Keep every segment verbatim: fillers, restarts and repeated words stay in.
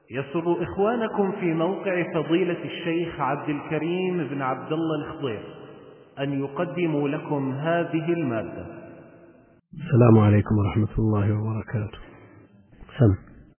يسر إخوانكم في موقع فضيلة الشيخ عبد الكريم بن عبد الله الخضير أن يقدموا لكم هذه المادة. السلام عليكم ورحمة الله وبركاته. سم.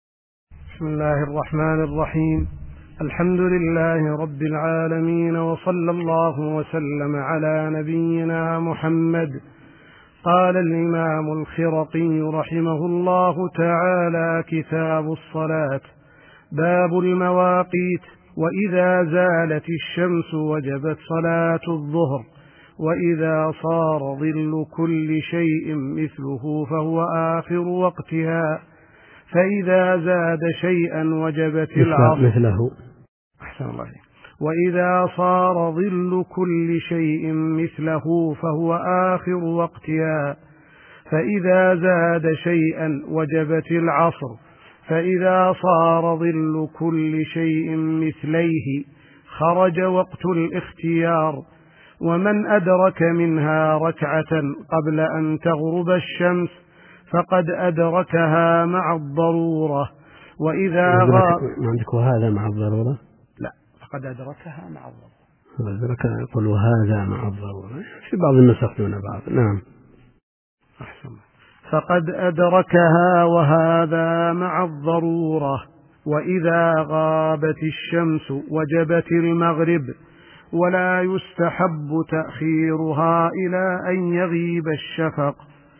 بسم الله الرحمن الرحيم. الحمد لله رب العالمين، وصلى الله وسلم على نبينا محمد. قال الإمام الخرقي رحمه الله تعالى: كتاب الصلاة. باب المواقيت. وإذا زالت الشمس وجبت صلاة الظهر، وإذا صار ظل كل شيء مثله فهو آخر وقتها، فإذا زاد شيئا وجبت العصر مثله. أحسن الله. وإذا صار ظل كل شيء مثله فهو آخر وقتها، فإذا زاد شيئا وجبت العصر، فإذا صار ظل كل شيء مثليه خرج وقت الاختيار. ومن أدرك منها ركعة قبل أن تغرب الشمس فقد أدركها مع الضرورة. وإذا غاب عندك وهذا مع الضرورة؟ لا، فقد أدركها مع الضرورة. أدرك يقول وهذا مع الضرورة، في بعض النسخ دون بعض. نعم. أحسن. فقد أدركها وهذا مع الضرورة. وإذا غابت الشمس وجبت المغرب، ولا يستحب تأخيرها إلى أن يغيب الشفق.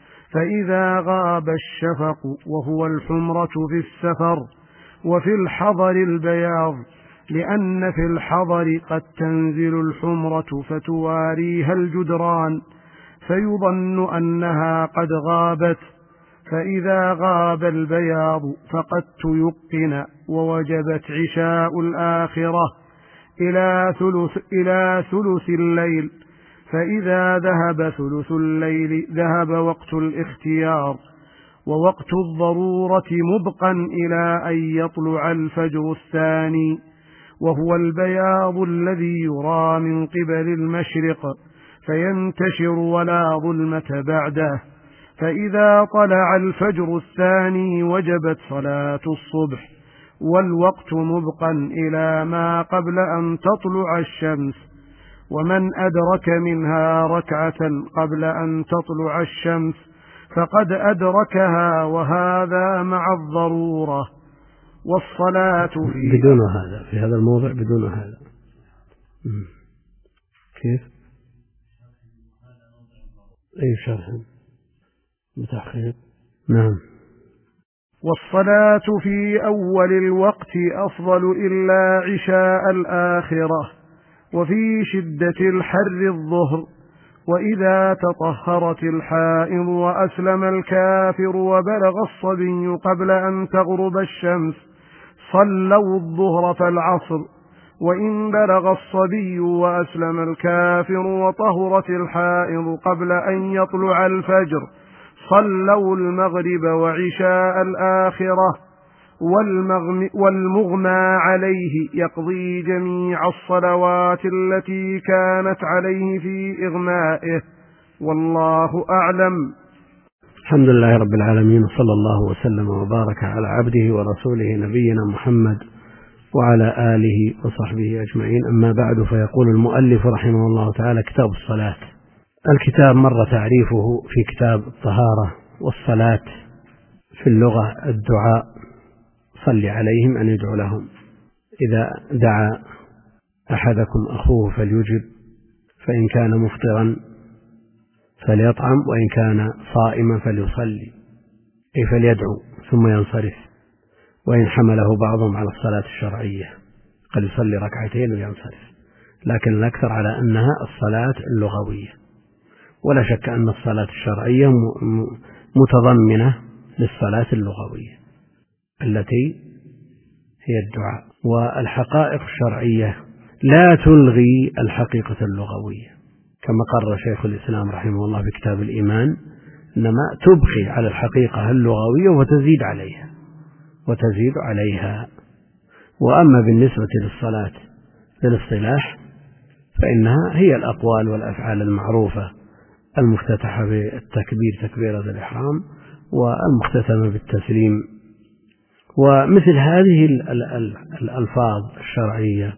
فإذا غاب الشفق وهو الحمرة في السفر، وفي الحضر البياض، لأن في الحضر قد تنزل الحمرة فتواريها الجدران فيظن أنها قد غابت. فإذا غاب البياض فقد تيقن ووجبت عشاء الآخرة إلى ثلث, إلى ثلث الليل. فإذا ذهب ثلث الليل ذهب وقت الاختيار، ووقت الضرورة مبقا إلى أن يطلع الفجر الثاني، وهو البياض الذي يرى من قبل المشرق فينتشر ولا ظلمة بعده. فإذا طلع الفجر الثاني وجبت صلاة الصبح، والوقت مبقا إلى ما قبل أن تطلع الشمس. ومن أدرك منها ركعة قبل أن تطلع الشمس فقد أدركها، وهذا مع الضرورة. والصلاة في بدون هذا، في هذا الموضع بدون هذا. كيف؟ أي شرح بتحقيق. نعم. والصلاة في أول الوقت أفضل إلا عشاء الآخرة، وفي شدة الحر الظهر. وإذا تطهرت الحائض وأسلم الكافر وبلغ الصبي قبل أن تغرب الشمس صلوا الظهر فالعصر. وإن بلغ الصبي وأسلم الكافر وطهرت الحائض قبل أن يطلع الفجر صلوا المغرب وعشاء الآخرة. والمغمى عليه يقضي جميع الصلوات التي كانت عليه في إغمائه، والله أعلم. الحمد لله رب العالمين، صلى الله وسلم وبارك على عبده ورسوله نبينا محمد وعلى آله وصحبه أجمعين. أما بعد، فيقول المؤلف رحمه الله تعالى: كتاب الصلاة. الكتاب مر تعريفه في كتاب الطهارة. والصلاة في اللغة الدعاء، صل عليهم أن يدعو لهم. إذا دعا أحدكم أخوه فليجب، فإن كان مفطرا فليطعم، وإن كان صائما فليصلي، أي فليدعو ثم ينصرف. وإن حمله بعضهم على الصلاة الشرعية قد يصلي ركعتين وينصرف، لكن الأكثر على أنها الصلاة اللغوية. ولا شك أن الصلاة الشرعية متضمنة للصلاة اللغوية التي هي الدعاء. والحقائق الشرعية لا تلغي الحقيقة اللغوية، كما قرر شيخ الإسلام رحمه الله في كتاب الإيمان، إنما تبقي على الحقيقة اللغوية وتزيد عليها وتزيد عليها. وأما بالنسبة للصلاة في الاصطلاح فإنها هي الأقوال والأفعال المعروفة المفتتحة بالتكبير تكبيرة الإحرام، والمختتمة بالتسليم ومثل هذه الألفاظ الشرعية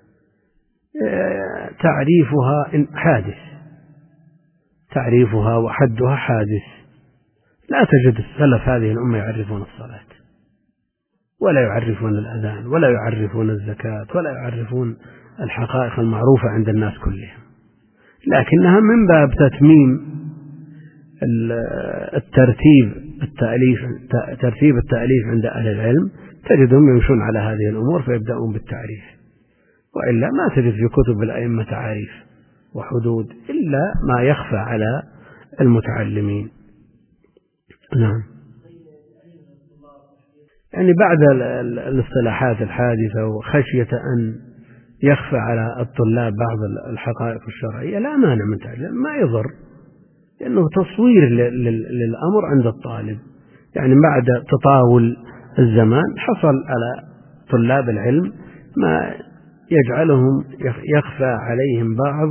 تعريفها حادث، تعريفها وحدها حادث. لا تجد السلف هذه الأمة يعرفون الصلاة ولا يعرفون الأذان ولا يعرفون الزكاة ولا يعرفون الحقائق المعروفة عند الناس كلهم، لكنها من باب تتميم الترتيب التأليف ترتيب التأليف عند أهل العلم تجدهم يمشون على هذه الأمور فيبدأون بالتعريف، وإلا ما تجد في كتب الأئمة تعاريف وحدود إلا ما يخفى على المتعلمين. نعم. يعني بعد الاصطلاحات الحادثة وخشية أن يخفى على الطلاب بعض الحقائق الشرعية لا مانع من تعليم، ما يضر، لأنه تصوير للأمر عند الطالب. يعني بعد تطاول الزمان حصل على طلاب العلم ما يجعلهم يخفى عليهم بعض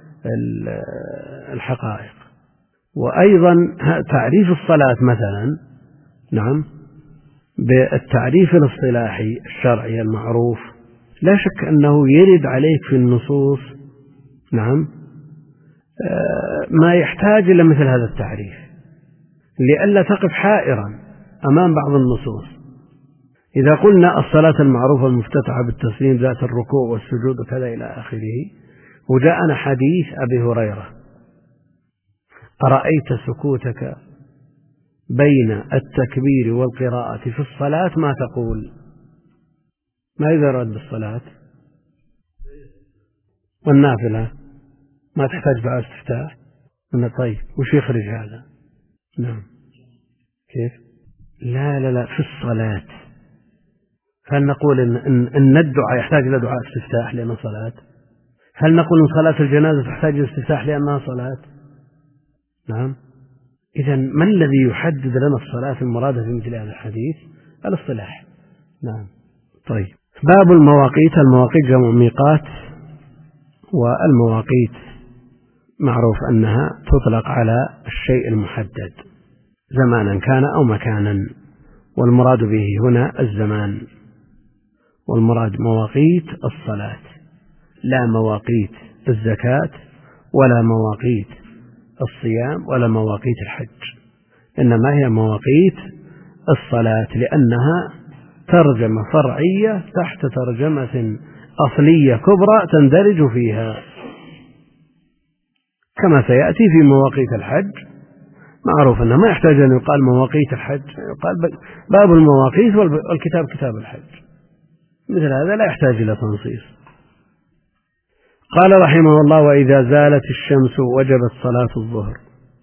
الحقائق. وأيضا تعريف الصلاة مثلا، نعم، بالتعريف الاصطلاحي الشرعي المعروف لا شك أنه يرد عليك في النصوص، نعم، ما يحتاج إلى مثل هذا التعريف لئلا تقف حائرا أمام بعض النصوص. إذا قلنا الصلاة المعروفة المفتتحة بالتسليم ذات الركوع والسجود وكذا إلى آخره، وجاءنا حديث أبي هريرة أرأيت سكوتك بين التكبير والقراءة في الصلاة ما تقول؟ ما يراد بالصلاة؟ والنافلة ما تحتاج دعاء استفتاح؟ طيب وش يخرج هذا؟ نعم. كيف؟ لا لا لا في الصلاة. هل نقول إن, إن, إن الدعاء يحتاج إلى دعاء استفتاح لأنه صلاة؟ هل نقول إن صلاة الجنازة تحتاج إلى استفتاح لأنها صلاة؟ نعم. إذا ما الذي يحدد لنا الصلاة المرادة في مثل هذا الحديث؟ الاصطلاح. نعم. طيب، باب المواقيت. المواقيت جمع ميقات، والمواقيت معروف أنها تطلق على الشيء المحدد زمانا كان أو مكانا، والمراد به هنا الزمان، والمراد مواقيت الصلاة، لا مواقيت الزكاة ولا مواقيت الصيام ولا مواقيت الحج، إنما هي مواقيت الصلاة، لأنها ترجمة فرعية تحت ترجمة أصلية كبرى تندرج فيها، كما سيأتي في مواقيت الحج. معروف أنه ما يحتاج أن يقال مواقيت الحج، يقال باب المواقيت والكتاب كتاب الحج، مثل هذا لا يحتاج إلى تنصيص. قال رحمه الله: وإذا زالت الشمس وجبت صلاة الظهر.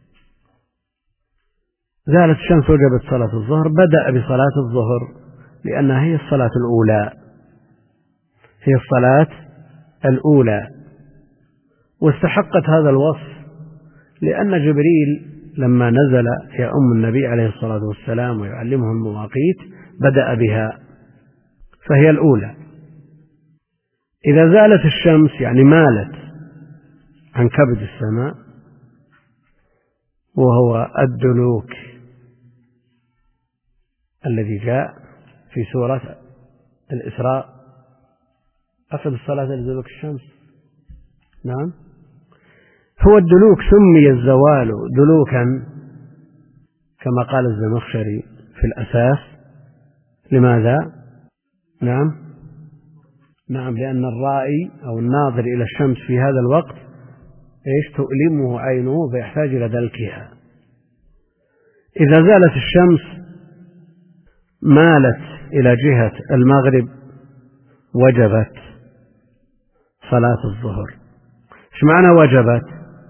زالت الشمس وجبت صلاة الظهر، بدأ بصلاة الظهر لأنها هي الصلاة الأولى، هي الصلاة الأولى، واستحقت هذا الوصف لأن جبريل لما نزل يؤم النبي عليه الصلاة والسلام ويعلمه المواقيت بدأ بها، فهي الأولى. إذا زالت الشمس يعني مالت عن كبد السماء، وهو الدلوك الذي جاء في سورة الإسراء. أخذ الصلاة لدلوك الشمس. نعم. هو الدلوك سمي الزوال دلوكا كما قال الزمخشري في الأساس. لماذا؟ نعم نعم لأن الرائي أو الناظر إلى الشمس في هذا الوقت إيش تؤلمه عينه فيحتاج إلى دلكها. إذا زالت الشمس مالت إلى جهة المغرب وجبت صلاة الظهر. إيش معنى وجبت؟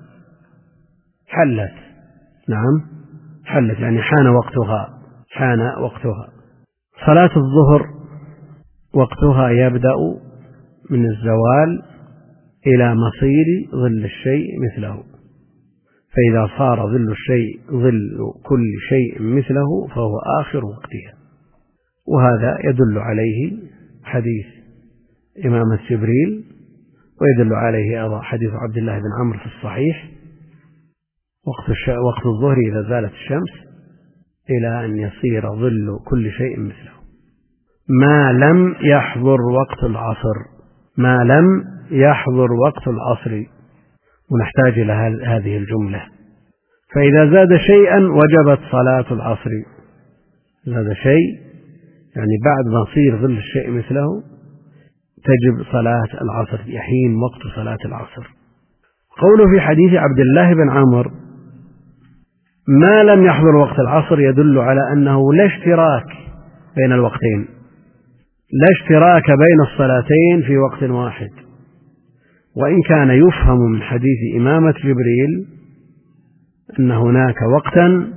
حلت. نعم حلت يعني حان وقتها، حان وقتها. صلاة الظهر وقتها يبدأ من الزوال إلى مصير ظل الشيء مثله، فإذا صار ظل الشيء ظل كل شيء مثله فهو آخر وقتها. وهذا يدل عليه حديث إمامة جبريل، ويدل عليه أيضا حديث عبد الله بن عمرو في الصحيح: وقت, وقت الظهر إذا زالت الشمس إلى أن يصير ظل كل شيء مثله. ما لم يحضر وقت العصر، ما لم يحضر وقت العصر، ونحتاج إلى هذه الجملة. فإذا زاد شيئا وجبت صلاة العصر، زاد شيء يعني بعد ما يصير ظل الشيء مثله تجب صلاة العصر، يحين وقت صلاة العصر. قوله في حديث عبد الله بن عمرو ما لم يحضر وقت العصر يدل على أنه لا اشتراك بين الوقتين، لا اشتراك بين الصلاتين في وقت واحد. وإن كان يفهم من حديث إمامة جبريل أن هناك وقتا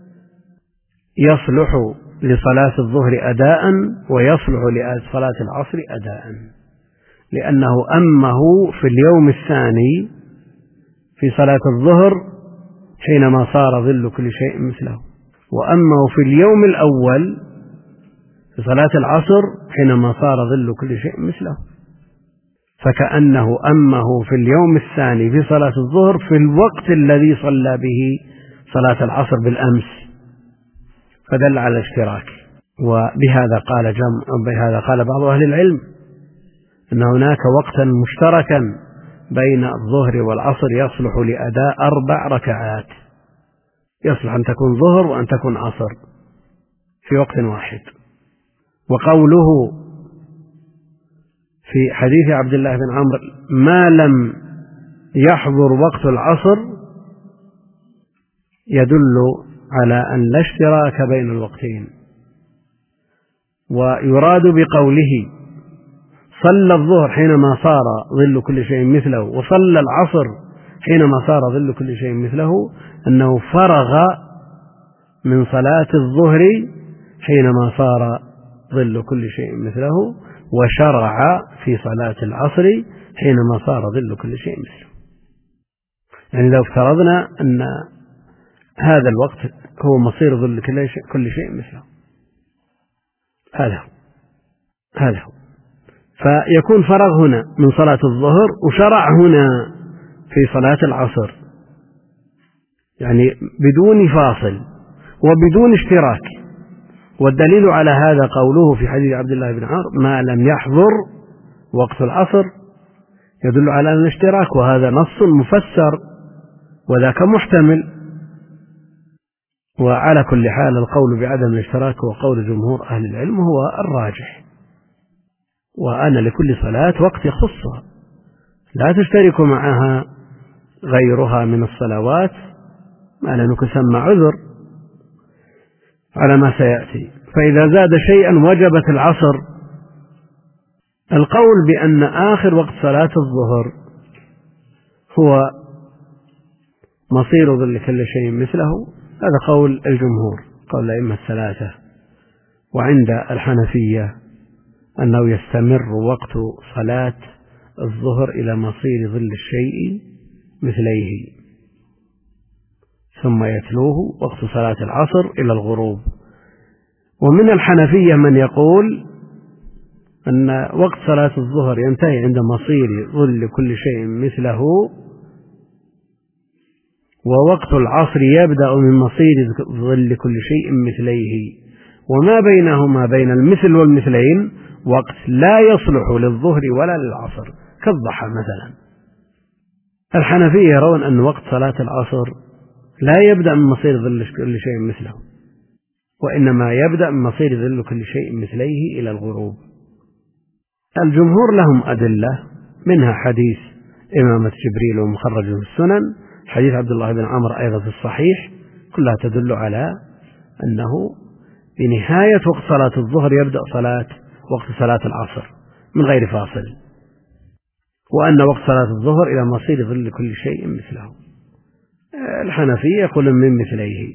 يصلح لصلاة الظهر أداء ويصلح لصلاة العصر أداء، لأنه أمه في اليوم الثاني في صلاة الظهر حينما صار ظل كل شيء مثله، وأمه في اليوم الأول في صلاة العصر حينما صار ظل كل شيء مثله، فكأنه أمه في اليوم الثاني في صلاة الظهر في الوقت الذي صلى به صلاة العصر بالأمس، فدل على الاشتراك. وبهذا قال جمع بهذا قال بعض أهل العلم أن هناك وقتا مشتركا بين الظهر والعصر يصلح لأداء أربع ركعات، يصلح أن تكون ظهر وأن تكون عصر في وقت واحد. وقوله في حديث عبد الله بن عمرو ما لم يحضر وقت العصر يدل على أن لا اشتراك بين الوقتين. ويراد بقوله صلى الظهر حينما صار ظل كل شيء مثله وصلى العصر حينما صار ظل كل شيء مثله أنه فرغ من صلاة الظهر حينما صار ظل كل شيء مثله، وشرع في صلاة العصر حينما صار ظل كل شيء مثله. يعني لو افترضنا أن هذا الوقت هو مصير ظل كل شيء مثله، هذا هو هذا هو فيكون فرغ هنا من صلاة الظهر وشرع هنا في صلاة العصر، يعني بدون فاصل وبدون اشتراك. والدليل على هذا قوله في حديث عبد الله بن عمرو ما لم يحضر وقت العصر يدل على الاشتراك، وهذا نص مفسر وذاك محتمل. وعلى كل حال القول بعدم الاشتراك هو قول جمهور أهل العلم هو الراجح، وأن لكل صلاة وقت يخصها لا تشترك معها غيرها من الصلوات ما لم يكن ثم عذر على ما سيأتي. فإذا زاد شيئا وجبت العصر. القول بأن آخر وقت صلاة الظهر هو مصير ظل كل شيء مثله هذا قول الجمهور، قول الأئمة الثلاثة. وعند الحنفية أنه يستمر وقت صلاة الظهر إلى مصير ظل الشيء مثليه، ثم يتلوه وقت صلاة العصر إلى الغروب. ومن الحنفية من يقول أن وقت صلاة الظهر ينتهي عند مصير ظل كل شيء مثله، ووقت العصر يبدأ من مصير ظل كل شيء مثليه، وما بينهما بين المثل والمثلين وقت لا يصلح للظهر ولا للعصر كالضحى مثلا. الحنفية يرون أن وقت صلاة العصر لا يبدأ من مصير ظل كل شيء مثله، وإنما يبدأ من مصير ظل كل شيء مثليه إلى الغروب. الجمهور لهم أدلة، منها حديث إمامة جبريل ومخرج في السنن، حديث عبد الله بن عمرو أيضا في الصحيح، كلها تدل على أنه بنهاية وقت صلاة الظهر يبدأ صلاة وقت صلاة العصر من غير فاصل، وأن وقت صلاة الظهر إلى مصير ظل كل شيء مثله. الحنفية يقولون من مثليه،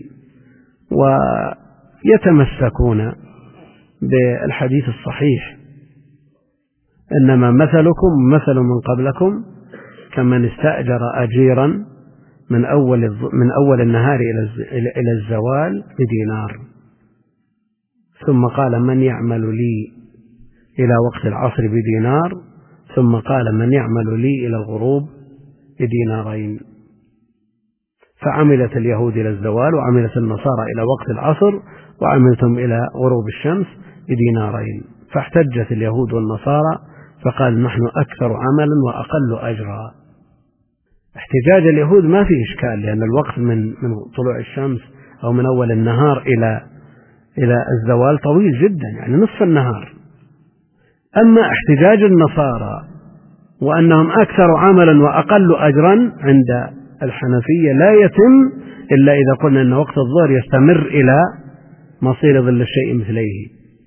ويتمسكون بالحديث الصحيح إنما مثلكم مثل من قبلكم كمن استأجر أجيرا من أول من أول النهار إلى الزوال بدينار، ثم قال من يعمل لي إلى وقت العصر بدينار، ثم قال من يعمل لي إلى الغروب بدينارين. فعملت اليهود إلى الزوال، وعملت النصارى إلى وقت العصر، وعملتم إلى غروب الشمس، بدينارين. فاحتجت اليهود والنصارى فقال نحن أكثر عملا وأقل أجرا. احتجاج اليهود ما في إشكال، لأن الوقت من من طلوع الشمس أو من أول النهار إلى إلى الزوال طويل جدا، يعني نصف النهار. أما احتجاج النصارى وأنهم أكثر عملا وأقل أجرا عند الحنفية لا يتم إلا إذا قلنا أن وقت الظهر يستمر إلى مصير ظل الشيء مثليه،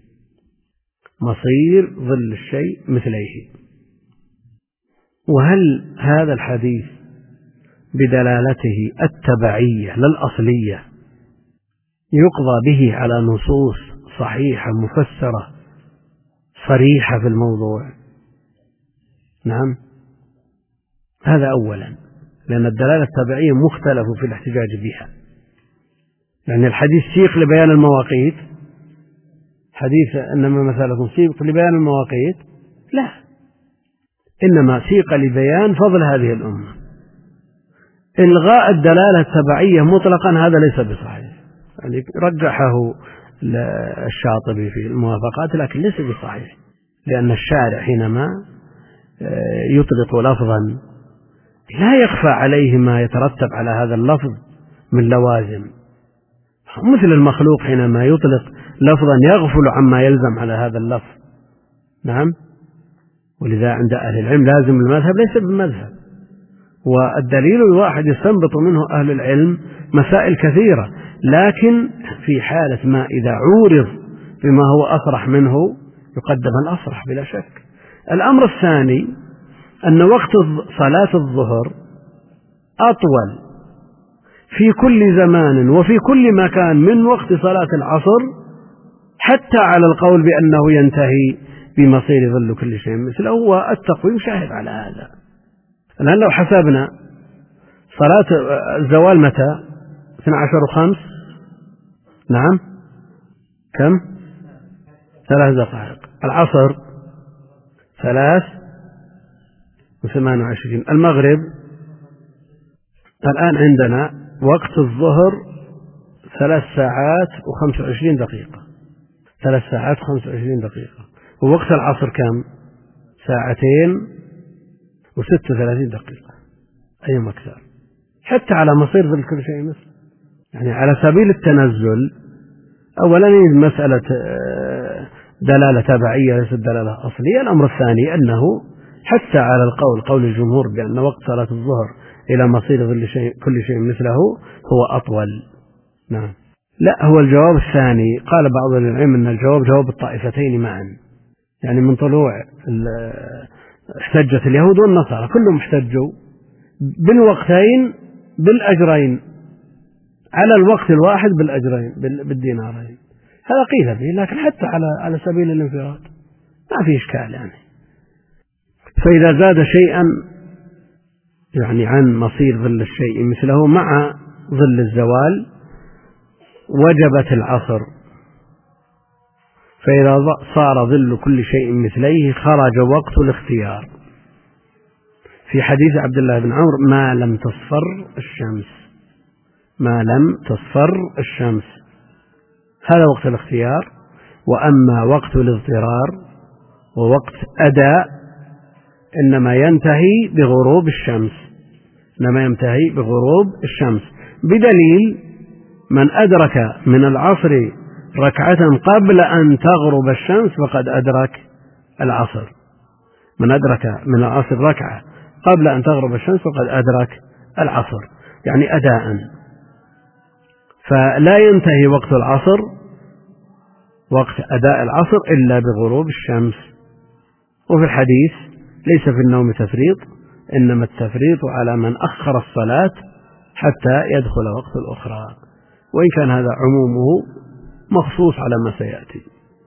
مصير ظل الشيء مثليه. وهل هذا الحديث بدلالته التبعية لا الأصلية يقضى به على نصوص صحيحة مفسرة صريحة في الموضوع؟ نعم، هذا أولا، لأن الدلالة التبعية مختلف في الاحتجاج بها. يعني الحديث سيق لبيان المواقيت، حديث إنما مثلكم سيق لبيان المواقيت، لا، إنما سيق لبيان فضل هذه الأمة. إلغاء الدلالة التبعية مطلقا هذا ليس بصحيح، يعني رجحه الشاطبي في الموافقات، لكن ليس بصحيح، لأن الشارع حينما يطلق لفظا لا يخفى عليه ما يترتب على هذا اللفظ من لوازم، مثل المخلوق حينما يطلق لفظا يغفل عما يلزم على هذا اللفظ. نعم، ولذا عند أهل العلم لازم المذهب ليس بالمذهب، والدليل الواحد يستنبط منه أهل العلم مسائل كثيرة، لكن في حالة ما إذا عورض بما هو أصرح منه يقدم الأصرح بلا شك. الأمر الثاني أن وقت صلاة الظهر أطول في كل زمان وفي كل مكان من وقت صلاة العصر، حتى على القول بأنه ينتهي بمصير ظل كل شيء مثله، والتقويم شاهد على هذا. الآن لو حسبنا صلاة الزوال متى؟ اثنى عشر وخمس، نعم، كم؟ ثلاث دقائق. العصر ثلاث وثمان وعشرين. المغرب الآن عندنا وقت الظهر ثلاث ساعات وخمس وعشرين دقيقة، ثلاث ساعات وخمس وعشرين دقيقة. ووقت العصر كم؟ ساعتين وست وثلاثين دقيقة، أيهم أكثر، حتى على مصير ظل كل شيء مثل. يعني على سبيل التنزل، أولا مسألة دلالة تبعية ليست دلالة أصلية. الأمر الثاني أنه حتى على القول قول الجمهور بأن وقت صلاة الظهر إلى مصير ظل شيء كل شيء مثله هو أطول. نعم، لا، هو الجواب الثاني. قال بعض العلم أن الجواب جواب الطائفتين معا، يعني من طلوع احتجت اليهود والنصارى كلهم احتجوا بالوقتين بالأجرين، على الوقت الواحد بالأجرين بالدينارين. هذا قيل به، لكن حتى على على سبيل الانفراد ما في إشكال. يعني فإذا زاد شيئا يعني عن مصير ظل الشيء مثله مع ظل الزوال وجبت العصر، فإذا صار ظل كل شيء مثليه خرج وقت الاختيار. في حديث عبد الله بن عمرو ما لم تصفر الشمس، ما لم تصفر الشمس، هذا وقت الاختيار. وأما وقت الاضطرار ووقت أداء إنما ينتهي بغروب الشمس، إنما ينتهي بغروب الشمس، بدليل من أدرك من العصر ركعة قبل أن تغرب الشمس فقد أدرك العصر. من أدرك من العصر ركعة قبل أن تغرب الشمس فقد أدرك العصر، يعني أداء. فلا ينتهي وقت العصر وقت أداء العصر إلا بغروب الشمس. وفي الحديث ليس في النوم تفريط، إنما التفريط على من أخر الصلاة حتى يدخل وقت الأخرى، وإن كان هذا عمومه مخصوص على ما سيأتي.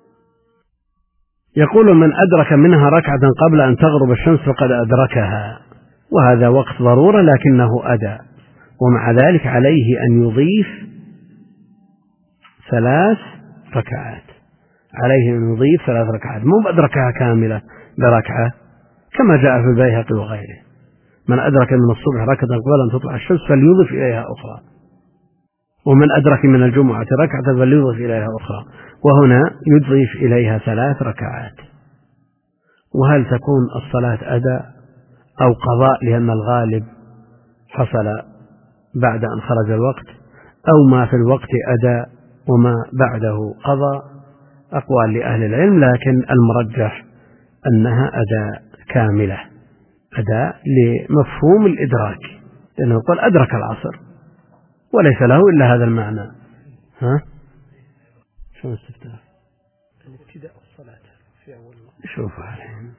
يقول من أدرك منها ركعة قبل أن تغرب الشمس فقد أدركها، وهذا وقت ضرورة لكنه أداء، ومع ذلك عليه أن يضيف ثلاث ركعات، عليه أن يضيف ثلاث ركعات، مو أدركها كاملة بركعة كما جاء في البيهقي وغيره. من أدرك من الصبح ركعة قبل أن تطلع الشمس فليضيف إليها أخرى. ومن أدرك من الجمعة ركعة فليضف إليها أخرى، وهنا يضيف إليها ثلاث ركعات. وهل تكون الصلاة أداء أو قضاء لأن الغالب حصل بعد أن خرج الوقت، أو ما في الوقت أداء وما بعده قضاء؟ أقوال لأهل العلم، لكن المرجح أنها أداء كاملة، أداء لمفهوم الإدراك، لأنه يقول أدرك العصر وليس له إلا هذا المعنى. ها؟ شو استفتاح؟ ابتداء الصلاة في أول وقت. شوفها الحين.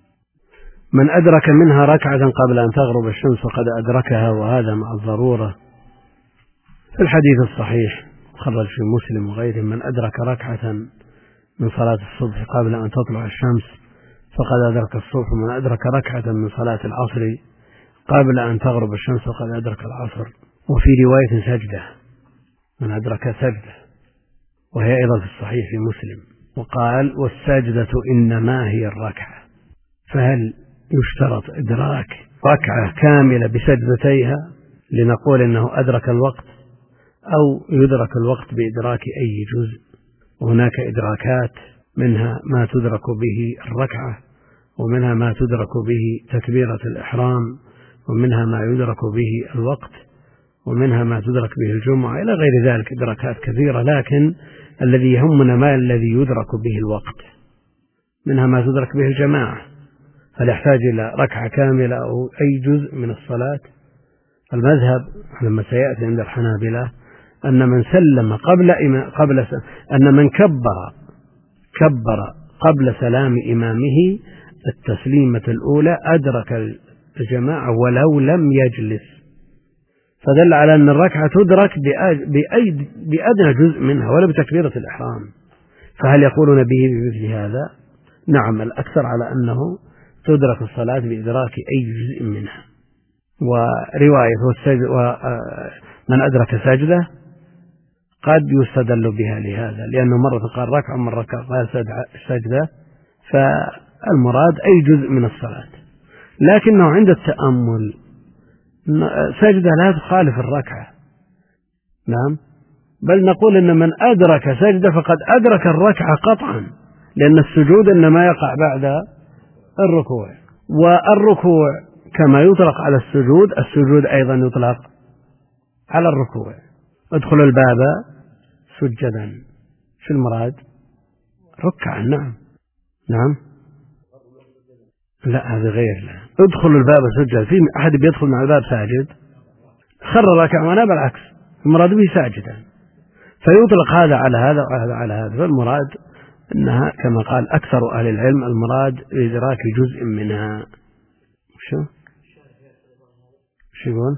من أدرك منها ركعة قبل أن تغرب الشمس فقد أدركها، وهذا مع الضرورة. في الحديث الصحيح خرج في مسلم وغيره: من أدرك ركعة من صلاة الصبح قبل أن تطلع الشمس فقد أدرك الصبح، ومن أدرك ركعة من صلاة العصر قبل أن تغرب الشمس فقد أدرك العصر. وفي رواية سجدة، من أدرك سجدة، وهي أيضا في الصحيح في مسلم. وقال: والسجدة إنما هي الركعة. فهل يشترط إدراك ركعة كاملة بسجدتيها لنقول إنه أدرك الوقت، أو يدرك الوقت بإدراك أي جزء؟ وهناك إدراكات، منها ما تدرك به الركعة، ومنها ما تدرك به تكبيرة الإحرام، ومنها ما يدرك به الوقت، ومنها ما تدرك به الجمعة، إلى غير ذلك إدراكات كثيرة. لكن الذي يهمنا ما الذي يدرك به الوقت. منها ما تدرك به الجماعة، هل يحتاج إلى ركعة كاملة أو أي جزء من الصلاة؟ المذهب لما سيأتي عند الحنابلة أن من سلم قبل إما قبل س... أن من كبر كبر قبل سلام إمامه التسليمة الأولى أدرك الجماعة ولو لم يجلس، فدل على أن الركعة تدرك بأي بأدنى جزء منها ولا بتكبيرة الإحرام. فهل يقولون به بمثل هذا؟ نعم، الأكثر على أنه تدرك الصلاة بإدراك أي جزء منها. ورواية ومن أدرك سجدة قد يستدل بها لهذا، لأنه مرة قال ركعة مرة قال سجدة، فالمراد أي جزء من الصلاة. لكنه عند التأمل سجدة لا تخالف الركعة، نعم، بل نقول إن من أدرك سجدة فقد أدرك الركعة قطعا، لأن السجود إنما يقع بعد الركوع، والركوع كما يطلق على السجود، السجود أيضا يطلق على الركوع. ادخل الباب سجدا، شو المراد؟ ركعا. نعم نعم لا، هذا غير. لا، ادخل الباب سجدا، في أحد بيدخل مع الباب ساجد؟ خر ركعا، وأنا بالعكس المراد به ساجدا، فيطلق هذا على هذا وهذا على هذا. فالمراد أنها كما قال أكثر أهل العلم المراد إدراك جزء منها. شو شو يقول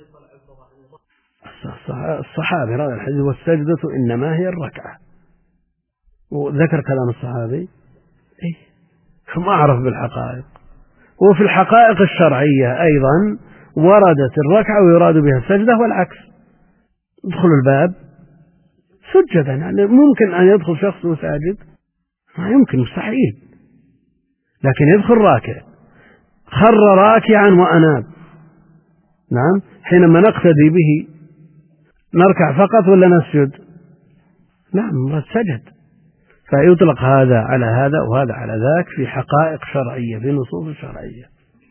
الصحابي هذا الحديث؟ والسجدة إنما هي الركعة، وذكر كلام الصحابي. إيه، ما أعرف بالحقائق. وفي الحقائق الشرعية أيضا وردت الركعة ويراد بها السجدة والعكس. ادخل الباب سجدا، يعني ممكن أن يدخل شخص وساجد؟ ما يمكن، مستحيل. لكن يدخل راكع، خر راكعا وأناب. نعم، حينما نقتدي به نركع فقط ولا نسجد؟ نعم، سجد. فيطلق هذا على هذا وهذا على ذاك في حقائق شرعية، في نصوص شرعية.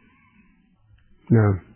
نعم،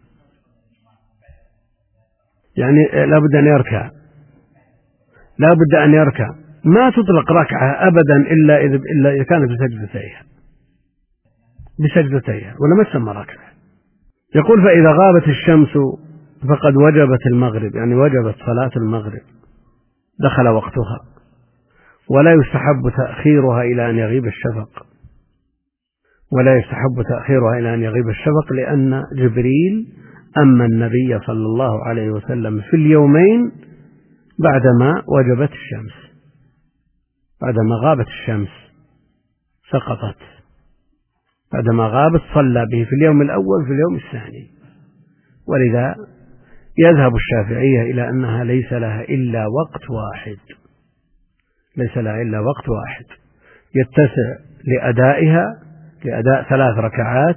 يعني لابد أن يركع، لابد أن يركع. ما تطلق ركعة أبدا إلا إذا إلا إذا كانت بسجدتيها بسجدتيها ولا ما تسمى ركعة. يقول: فإذا غابت الشمس فقد وجبت المغرب، يعني وجبت صلاة المغرب، دخل وقتها، ولا يستحب تأخيرها إلى أن يغيب الشفق، ولا يستحب تأخيرها إلى أن يغيب الشفق، لأن جبريل أما النبي صلى الله عليه وسلم في اليومين بعدما وجبت الشمس، بعدما غابت الشمس سقطت، بعدما غابت صلى به في اليوم الأول في اليوم الثاني. ولذا يذهب الشافعية إلى أنها ليس لها إلا وقت واحد، ليس لها إلا وقت واحد يتسع لأدائها، لأداء ثلاث ركعات،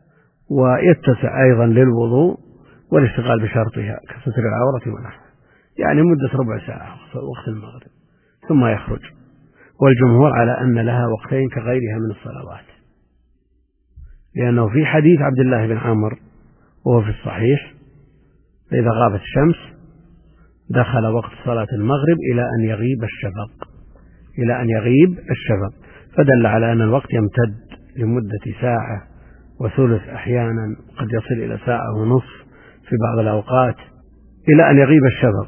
ويتسع أيضا للوضوء والاشتغال بشرطها كستر العورة ونحوه. يعني مدة ربع ساعة وقت المغرب ثم يخرج. والجمهور على أن لها وقتين كغيرها من الصلوات، لأنه في حديث عبد الله بن عمرو وهو في الصحيح: فإذا غابت الشمس دخل وقت صلاة المغرب إلى أن يغيب الشفق إلى أن يغيب الشفق فدل على أن الوقت يمتد لمدة ساعة وثلث، أحيانا قد يصل إلى ساعة ونصف في بعض الأوقات، إلى أن يغيب الشفق.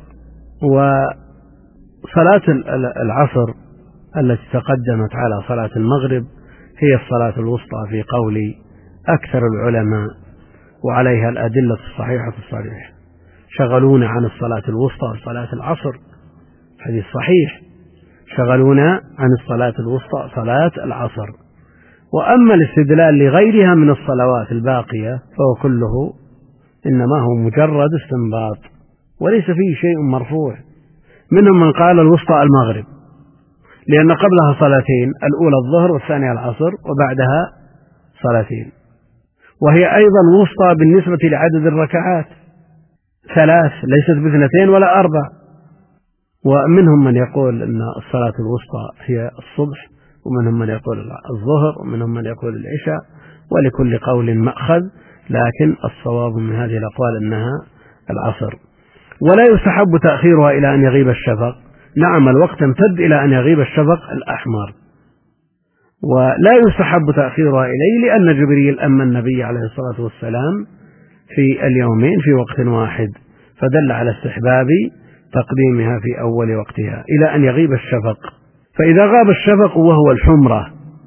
وصلاة العصر التي تقدمت على صلاة المغرب هي الصلاة الوسطى في قول أكثر العلماء، وعليها الأدلة الصحيحة الصريحة. شغلونا عن الصلاة الوسطى صلاة العصر، حديث صحيح: شغلونا عن الصلاة الوسطى صلاة العصر. وأما الاستدلال لغيرها من الصلوات الباقية فهو كله إنما هو مجرد استنباط وليس فيه شيء مرفوع. منهم من قال الوسطى المغرب لأن قبلها صلاتين، الأولى الظهر والثانية العصر وبعدها صلاتين، وهي أيضا وسطى بالنسبة لعدد الركعات، ثلاث ليست باثنتين ولا أربع. ومنهم من يقول أن الصلاة الوسطى هي الصبح، ومنهم من يقول الظهر، ومنهم من يقول العشاء، ولكل قول مأخذ، لكن الصواب من هذه الأقوال أنها العصر. ولا يستحب تأخيرها إلى أن يغيب الشفق. نعم، الوقت امتد إلى أن يغيب الشفق الأحمر، ولا يستحب تأخيرها إليه لأن جبريل أما النبي عليه الصلاة والسلام في اليومين في وقت واحد، فدل على استحباب تقديمها في أول وقتها إلى أن يغيب الشفق. فإذا غاب الشفق وهو الحمرة،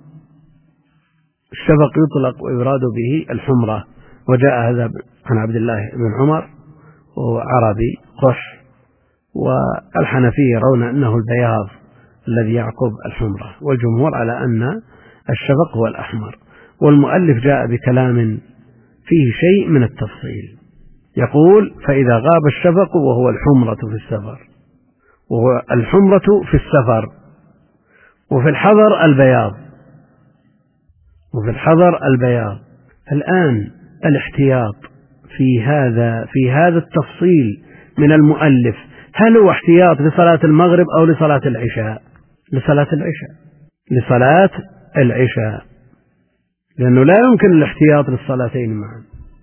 الشفق يطلق ويراد به الحمرة، وجاء هذا عن عبد الله بن عمر وهو عربي قش، والحنفية يرون أنه البياض الذي يعقب الحمرة، والجمهور على أن الشفق هو الأحمر. والمؤلف جاء بكلام فيه شيء من التفصيل، يقول: فإذا غاب الشفق وهو الحمرة في السفر، وهو الحمرة في السفر، وفي الحضر البياض، وفي الحضر البياض. الآن الاحتياط في هذا في هذا التفصيل من المؤلف، هل هو احتياط لصلاة المغرب أو لصلاة العشاء؟ لصلاة العشاء لصلاة العشاء لأنه لا يمكن الاحتياط للصلاتين معا،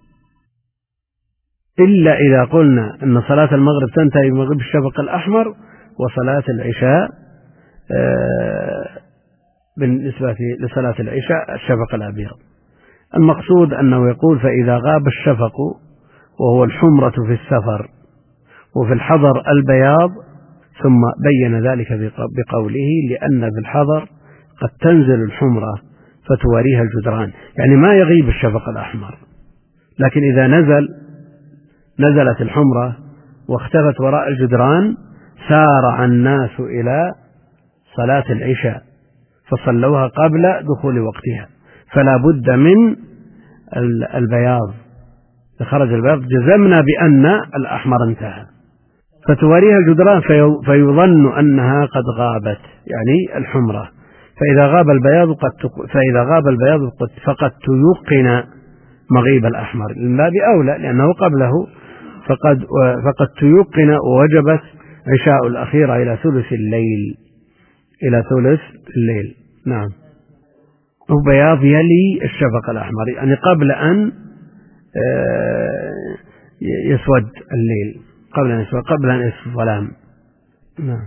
إلا إذا قلنا أن صلاة المغرب تنتهي بمغرب الشفق الأحمر، وصلاة العشاء بالنسبة لصلاة العشاء الشفق الأبيض. المقصود أنه يقول: فإذا غاب الشفق وهو الحمرة في السفر وفي الحضر البياض، ثم بين ذلك بقوله: لأن في الحضر قد تنزل الحمرة فتواريها الجدران، يعني ما يغيب الشفق الأحمر، لكن إذا نزل نزلت الحمرة واختفت وراء الجدران سارع الناس إلى صلاة العشاء فصلوها قبل دخول وقتها، فلا بد من البياض. خرج البياض جزمنا بأن الأحمر انتهى، فتواريها الجدران فيظن أنها قد غابت، يعني الحمرة. فإذا غاب البياض قد فإذا غاب البياض فقد تيقن مغيب الأحمر، من باب أولى لأنه قبله، فقد فقد تيقن ووجبت عشاء الأخيرة إلى ثلث الليل إلى ثلث الليل. نعم، وبياض يلي الشفق الأحمر، يعني قبل أن يسود الليل، قبل أن يسود قبل أن يسود الظلام. نعم،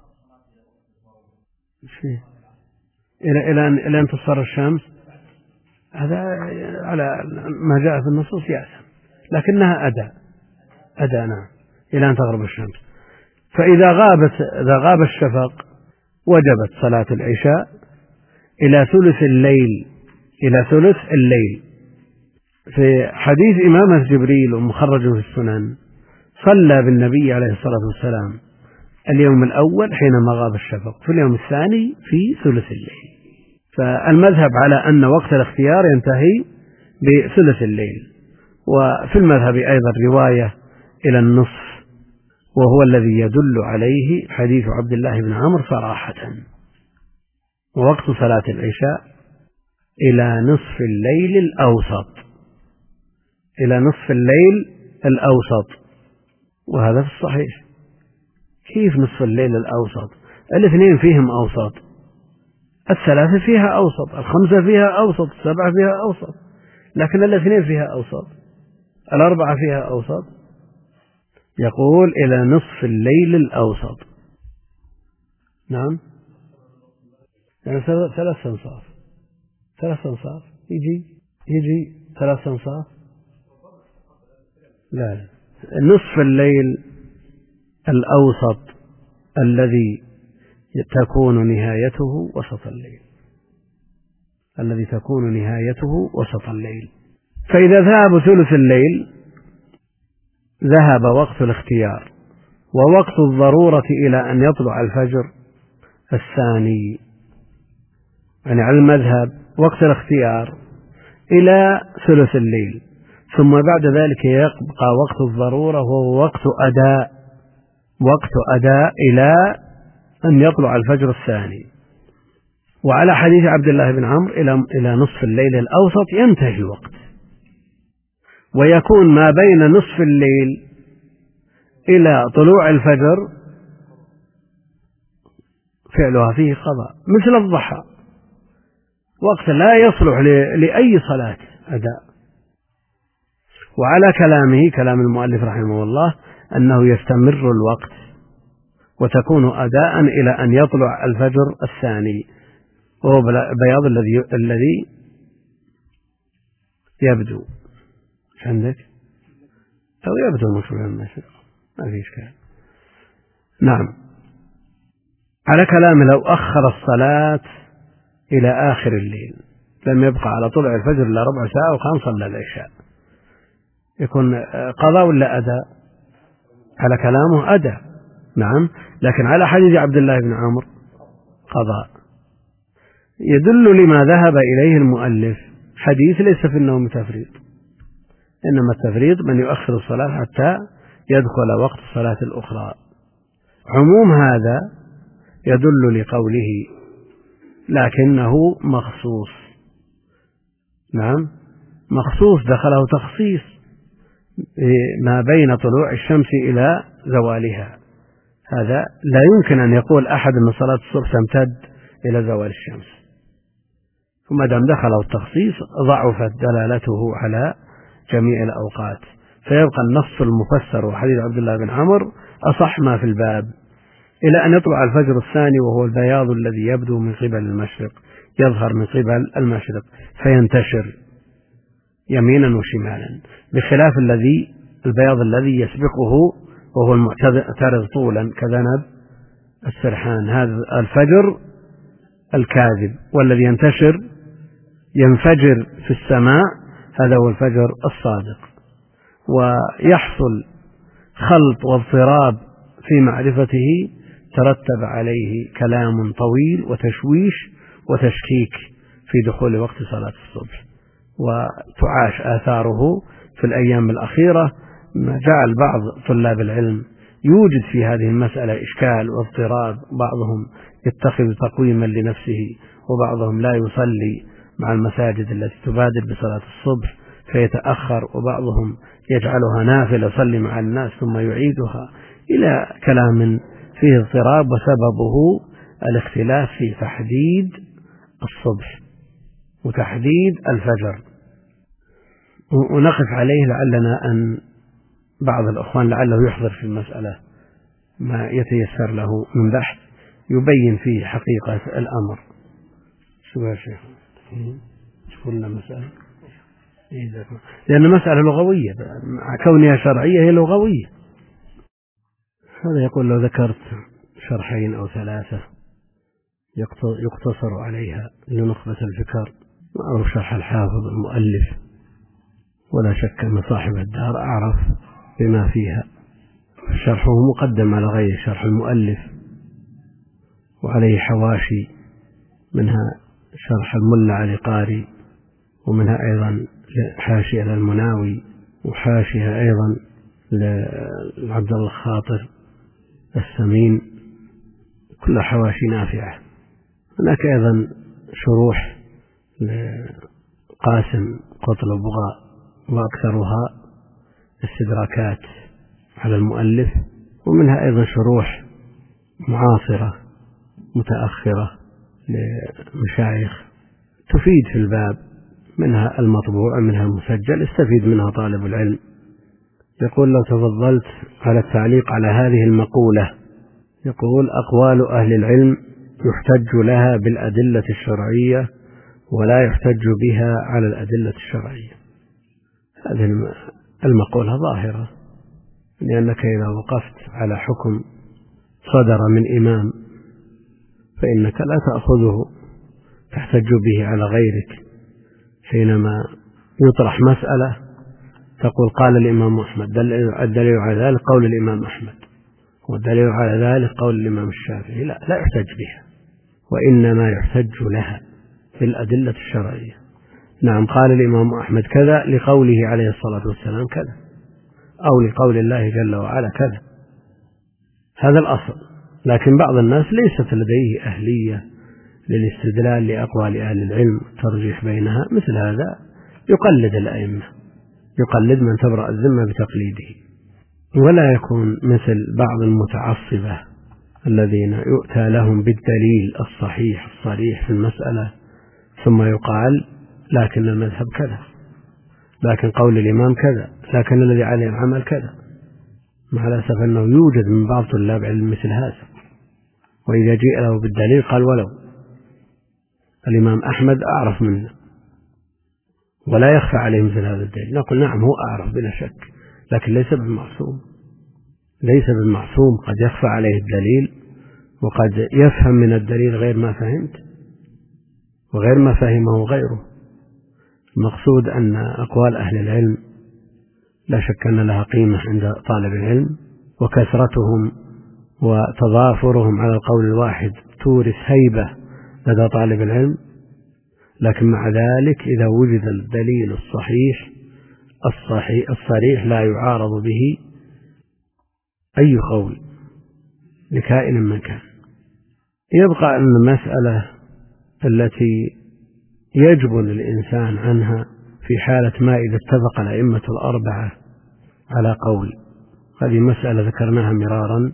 إلى إلى أن إلى أن تصفر الشمس، هذا على ما جاء في النصوص يأسم، لكنها أداء أداء نعم، إلى أن تغرب الشمس. فإذا غابت إذا غاب الشفق وجبت صلاة العشاء إلى ثلث الليل إلى ثلث الليل. في حديث إمامة جبريل ومخرج في السنن: صلى بالنبي عليه الصلاة والسلام اليوم الأول حينما غاب الشفق، في اليوم الثاني في ثلث الليل. فالمذهب على أن وقت الاختيار ينتهي بثلث الليل. وفي المذهب أيضا رواية إلى النصف، وهو الذي يدل عليه حديث عبد الله بن عمرو صراحة. ووقت صلاة العشاء إلى نصف الليل الأوسط، إلى نصف الليل الأوسط، وهذا في الصحيح. كيف نصف الليل الأوسط؟ الاثنين فيهم أوسط، الثلاثة فيها أوسط، الخمسة فيها أوسط، السبعة فيها أوسط، لكن الاثنين فيها أوسط، الأربعة فيها أوسط. يقول إلى نصف الليل الأوسط. نعم، يعني ثلاث أنصاف، ثلاث أنصاف يجي يجي ثلاث أنصاف. لا، نصف الليل الأوسط الذي تكون نهايته وسط الليل، الذي تكون نهايته وسط الليل. فإذا ذهب ثلث الليل ذهب وقت الاختيار ووقت الضرورة إلى أن يطلع الفجر الثاني، يعني على المذهب وقت الاختيار إلى ثلث الليل، ثم بعد ذلك يبقى وقت الضرورة وهو وقت أداء، وقت أداء إلى أن يطلع الفجر الثاني. وعلى حديث عبد الله بن عمرو إلى إلى نصف الليل الأوسط ينتهي الوقت، ويكون ما بين نصف الليل إلى طلوع الفجر فعلها فيه قضاء مثل الضحى، وقت لا يصلح لأي صلاة أداء. وعلى كلامه كلام المؤلف رحمه الله أنه يستمر الوقت وتكون أداء إلى أن يطلع الفجر الثاني، وهو بياض الذي الذي يبدو عندك أو يبدو مشروع المشرق، ما في إشكال. نعم، على كلامه لو أخر الصلاة إلى آخر الليل لم يبقى على طلوع الفجر إلا ربع ساعة وكان صلى العشاء، يكون قضاء ولا أداء؟ على كلامه أداء، نعم، لكن على حديث عبد الله بن عمرو قضاء. يدل لما ذهب إليه المؤلف حديث ليس في النوم تفريط، إنما التفريط من يؤخر الصلاة حتى يدخل وقت الصلاة الأخرى. عموم هذا يدل لقوله لكنه مخصوص، نعم مخصوص دخله تخصيص ما بين طلوع الشمس إلى زوالها. هذا لا يمكن أن يقول أحد أن صلاة الصبح تمتد إلى زوال الشمس، وما دام دخله التخصيص ضعفت دلالته على جميع الأوقات، فيبقى النص المفسر وحديث عبد الله بن عمرو أصح ما في الباب إلى أن يطلع الفجر الثاني، وهو البياض الذي يبدو من قبل المشرق، يظهر من قبل المشرق فينتشر يمينا وشمالا، بخلاف الذي البياض الذي يسبقه وهو المعترض طولا كذنب السرحان، هذا الفجر الكاذب، والذي ينتشر ينفجر في السماء هذا هو الفجر الصادق. ويحصل خلط واضطراب في معرفته ترتب عليه كلام طويل وتشويش وتشكيك في دخول وقت صلاة الصبح، وتعاش آثاره في الأيام الأخيرة. جعل بعض طلاب العلم يوجد في هذه المسألة إشكال واضطراب، بعضهم يتخذ تقويما لنفسه، وبعضهم لا يصلي مع المساجد التي تبادر بصلاة الصبح فيتأخر، وبعضهم يجعلها نافلة يصلي مع الناس ثم يعيدها، إلى كلام فيه اضطراب، وسببه الاختلاف في تحديد الصبح وتحديد الفجر. ونقف عليه لعلنا أن بعض الأخوان لعله يحضر في المسألة ما يتيسر له من بحث يبين فيه حقيقة الأمر. شو يا شيخ؟ شو لنا مسألة؟ لأن مسألة لغوية، كونها شرعية هي لغوية. هذا يقول لو ذكرت شرحين أو ثلاثة يقتصر عليها لنخبة الفكر، معروف شرح الحافظ المؤلف، ولا شك أن صاحب الدار أعرف بما فيها. شرحه مقدم على غير شرح المؤلف، وعليه حواشي، منها شرح الملا علي قاري، ومنها أيضا حاشية للمناوي، وحاشية أيضا لعبد الله الخاطر السمين، كل حواشي نافعة. هناك أيضا شروح لقاسم قطل بغاء، وأكثرها استدراكات على المؤلف، ومنها أيضا شروح معاصرة متأخرة لمشايخ تفيد في الباب، منها المطبوع منها المسجل، استفيد منها طالب العلم. يقول: لو تفضلت على التعليق على هذه المقولة. يقول: أقوال أهل العلم يحتج لها بالأدلة الشرعية ولا يحتج بها على الأدلة الشرعية. هذه المقولة ظاهرة، لأنك إذا وقفت على حكم صدر من إمام فإنك لا تأخذه تحتج به على غيرك. حينما يطرح مسألة تقول: قال الإمام أحمد، الدليل على ذلك قول الإمام أحمد، والدليل على ذلك قول الإمام الشافعي. لا لا يحتج بها، وإنما يحتج لها بالأدلة الشرعية. نعم، قال الإمام أحمد كذا لقوله عليه الصلاة والسلام كذا، أو لقول الله جل وعلا كذا، هذا الأصل. لكن بعض الناس ليست لديه أهلية للاستدلال لأقوال أهل العلم والترجيح بينها، مثل هذا يقلد الأئمة، يقلد من تبرأ الذمة بتقليده، ولا يكون مثل بعض المتعصبة الذين يؤتى لهم بالدليل الصحيح الصريح في المسألة ثم يقال: لكن المذهب كذا، لكن قول الإمام كذا، لكن الذي عليه العمل كذا. مع الأسف أنه يوجد من بعض طلاب علم مثل هذا، وإذا جيء له بالدليل قال: ولو الإمام أحمد أعرف منا، ولا يخفى عليه مثل هذا الدليل. نقول: نعم، هو أعرف بلا شك، لكن ليس بالمعصوم، ليس بالمعصوم، قد يخفى عليه الدليل، وقد يفهم من الدليل غير ما فهمت وغير ما فهمه غيره. المقصود أن أقوال أهل العلم لا شك أن لها قيمة عند طالب العلم، وكثرتهم وتضافرهم على القول الواحد تورث هيبة لدى طالب العلم. لكن مع ذلك إذا وجد الدليل الصحيح الصحيح الصريح لا يعارض به أي قول لكائن من كان، يبقى أن المسألة التي يجبن الإنسان عنها في حالة ما إذا اتفق الأئمة الأربعة على قول، هذه مسألة ذكرناها مرارا،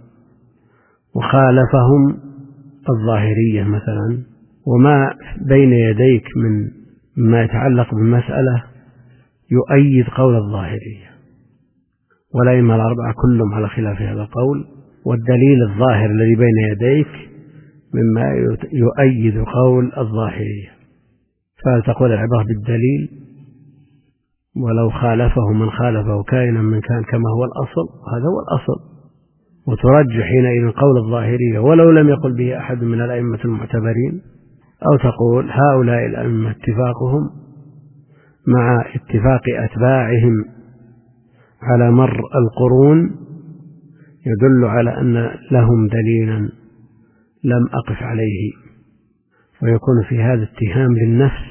وخالفهم الظاهرية مثلا، وما بين يديك من ما يتعلق بالمسألة يؤيد قول الظاهرية، والأئمة الأربعة كلهم على خلاف هذا القول، والدليل الظاهر الذي بين يديك مما يؤيد قول الظاهرية. فهل تقول العبرة بالدليل ولو خالفه من خالفه كائنا من كان كما هو الأصل؟ هذا هو الأصل، وترجح حينئذ قول الظاهرية ولو لم يقل به أحد من الأئمة المعتبرين، أو تقول هؤلاء الأئمة اتفاقهم مع اتفاق أتباعهم على مر القرون يدل على أن لهم دليلا لم أقف عليه، ويكون في هذا اتهام للنفس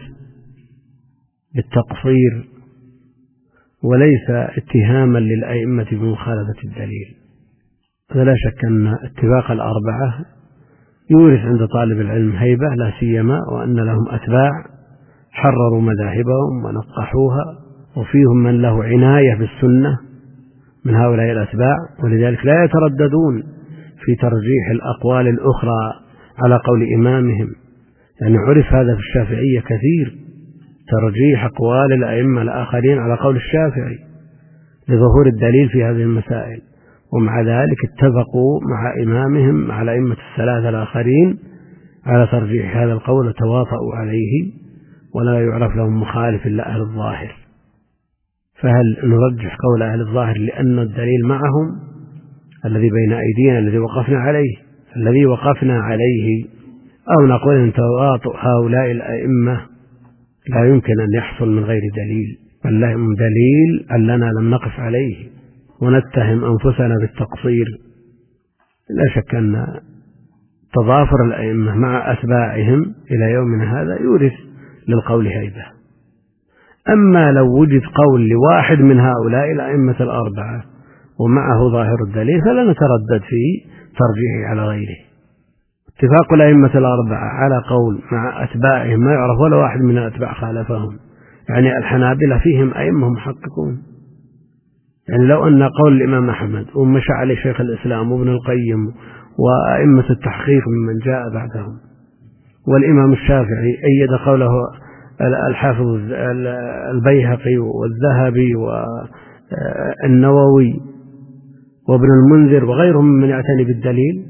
بالتقصير وليس اتهاما للأئمة بمخالفة الدليل. فلا شك أن اتفاق الأربعة يورث عند طالب العلم هيبة، لا سيما وأن لهم أتباع حرروا مذاهبهم ونقحوها، وفيهم من له عناية بالسنة من هؤلاء الأتباع، ولذلك لا يترددون في ترجيح الأقوال الأخرى على قول إمامهم. يعني عرف هذا في الشافعية كثير، ترجيح أقوال الأئمة الآخرين على قول الشافعي لظهور الدليل في هذه المسائل، ومع ذلك اتفقوا مع إمامهم مع الأئمة الثلاثة الآخرين على ترجيح هذا القول وتواطؤوا عليه، ولا يعرف لهم مخالف إلا أهل الظاهر. فهل نرجح قول أهل الظاهر لأن الدليل معهم الذي بين أيدينا الذي وقفنا عليه الذي وقفنا عليه أو نقول أن تواطؤ هؤلاء الأئمة لا يمكن أن يحصل من غير دليل، بل لهم دليل أننا لم نقف عليه ونتهم أنفسنا بالتقصير؟ لا شك أن تضافر الأئمة مع أتباعهم إلى يومنا هذا يورث للقول هيبة. أما لو وجد قول لواحد من هؤلاء الأئمة الأربعة ومعه ظاهر الدليل فلا نتردد في ترجيحه على غيره. اتفاق الأئمة الأربعة على قول مع أتباعهم ما يعرف ولا واحد من الأتباع خالفهم، يعني الحنابلة فيهم أئمة محققون. يعني لو أن قول الإمام أحمد ومشى عليه شيخ الإسلام وابن القيم وأئمة التحقيق ممن جاء بعدهم. والإمام الشافعي أيد قوله الحافظ البيهقي والذهبي والنووي وابن المنذر وغيرهم من يعتني بالدليل.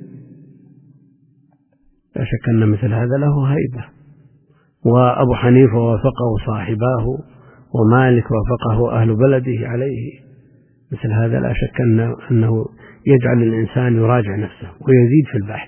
لا شك أن مثل هذا له هيبة. وأبو حنيفة وافقه صاحباه، ومالك وافقه أهل بلده عليه. مثل هذا لا شك أنه يجعل الإنسان يراجع نفسه ويزيد في البحث.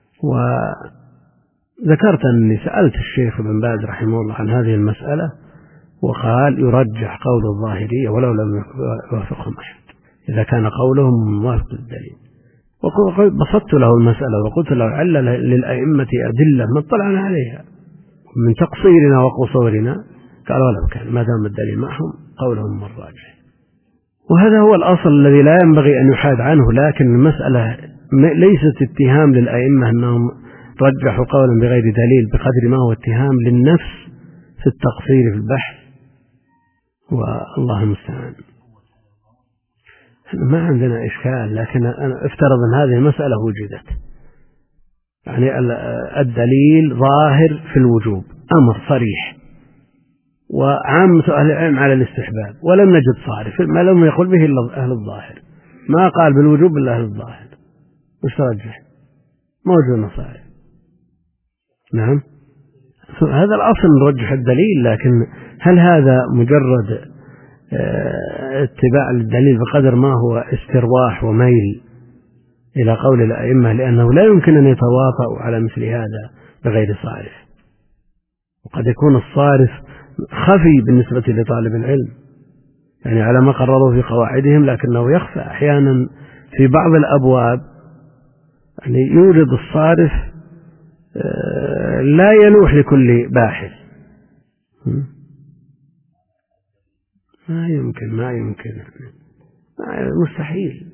وذكرت أني سألت الشيخ ابن باز رحمه الله عن هذه المسألة، وقال يرجح قول الظاهرية ولو لم يوافقهم أحد إذا كان قولهم موافق للدليل. وبسطت له المسألة وقلت له عل للأئمة أدلة ما اطلعنا عليها من تقصيرنا وقصورنا. قال ولو كان ما دام الدليل معهم قولهم الراجح. وهذا هو الأصل الذي لا ينبغي أن يحاد عنه. لكن المسألة ليست اتهام للأئمة أنهم رجحوا قولا بغير دليل، بقدر ما هو اتهام للنفس في التقصير في البحث، والله المستعان. ما عندنا إشكال، لكن أنا افترض أن هذه المسألة وجدت، يعني الدليل ظاهر في الوجوب، أمر صريح، وعامة أهل العلم على الاستحباب، ولم نجد صارف، ما لم يقل به إلا أهل الظاهر، ما قال بالوجوب إلا أهل الظاهر. وش ترجح؟ موجود نصائح. نعم، هذا الأصل نرجح الدليل. لكن هل هذا مجرد اتباع للدليل بقدر ما هو استرواح وميل إلى قول الأئمة، لأنه لا يمكن أن يتواطؤوا على مثل هذا بغير صارف. وقد يكون الصارف خفي بالنسبة لطالب العلم، يعني على ما قرروا في قواعدهم، لكنه يخفى أحيانا في بعض الأبواب. يعني يوجد الصارف لا يلوح لكل باحث. ما يمكن ما يمكن مستحيل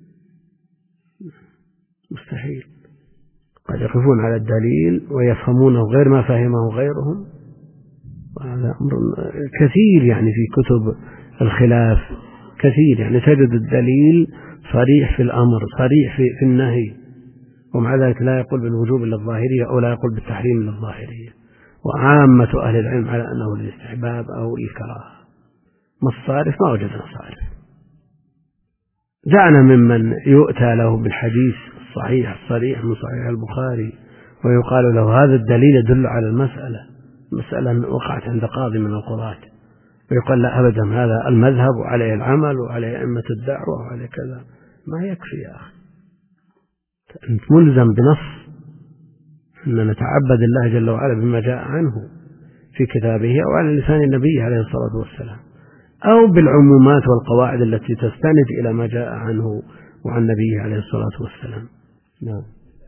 مستحيل. قد يقفون على الدليل ويفهمونه غير ما فهمه غيرهم، وهذا أمر كثير يعني في كتب الخلاف كثير. يعني تجد الدليل صريح في الأمر، صريح في, في النهي، ومع ذلك لا يقول بالوجوب إلا الظاهرية، أو لا يقول بالتحريم إلا الظاهرية. وعامة أهل العلم على أنه للاستحباب أو الكراهة. ما الصارف؟ ما وجدنا صارف. جاءنا ممن يؤتى له بالحديث الصحيح الصريح من صحيح البخاري ويقال له هذا الدليل يدل على المسألة، مسألة وقعت عند قاضي من القضاة، ويقال لا أبدا هذا المذهب وعليه العمل وعليه أئمة الدعوة وعليه كذا. ما يكفي يا أخي، أنت ملزم بنص أن نتعبد الله جل وعلا بما جاء عنه في كتابه أو على لسان النبي عليه الصلاة والسلام، أو بالعمومات والقواعد التي تستند إلى ما جاء عنه وعن النبي عليه الصلاة والسلام. نعم،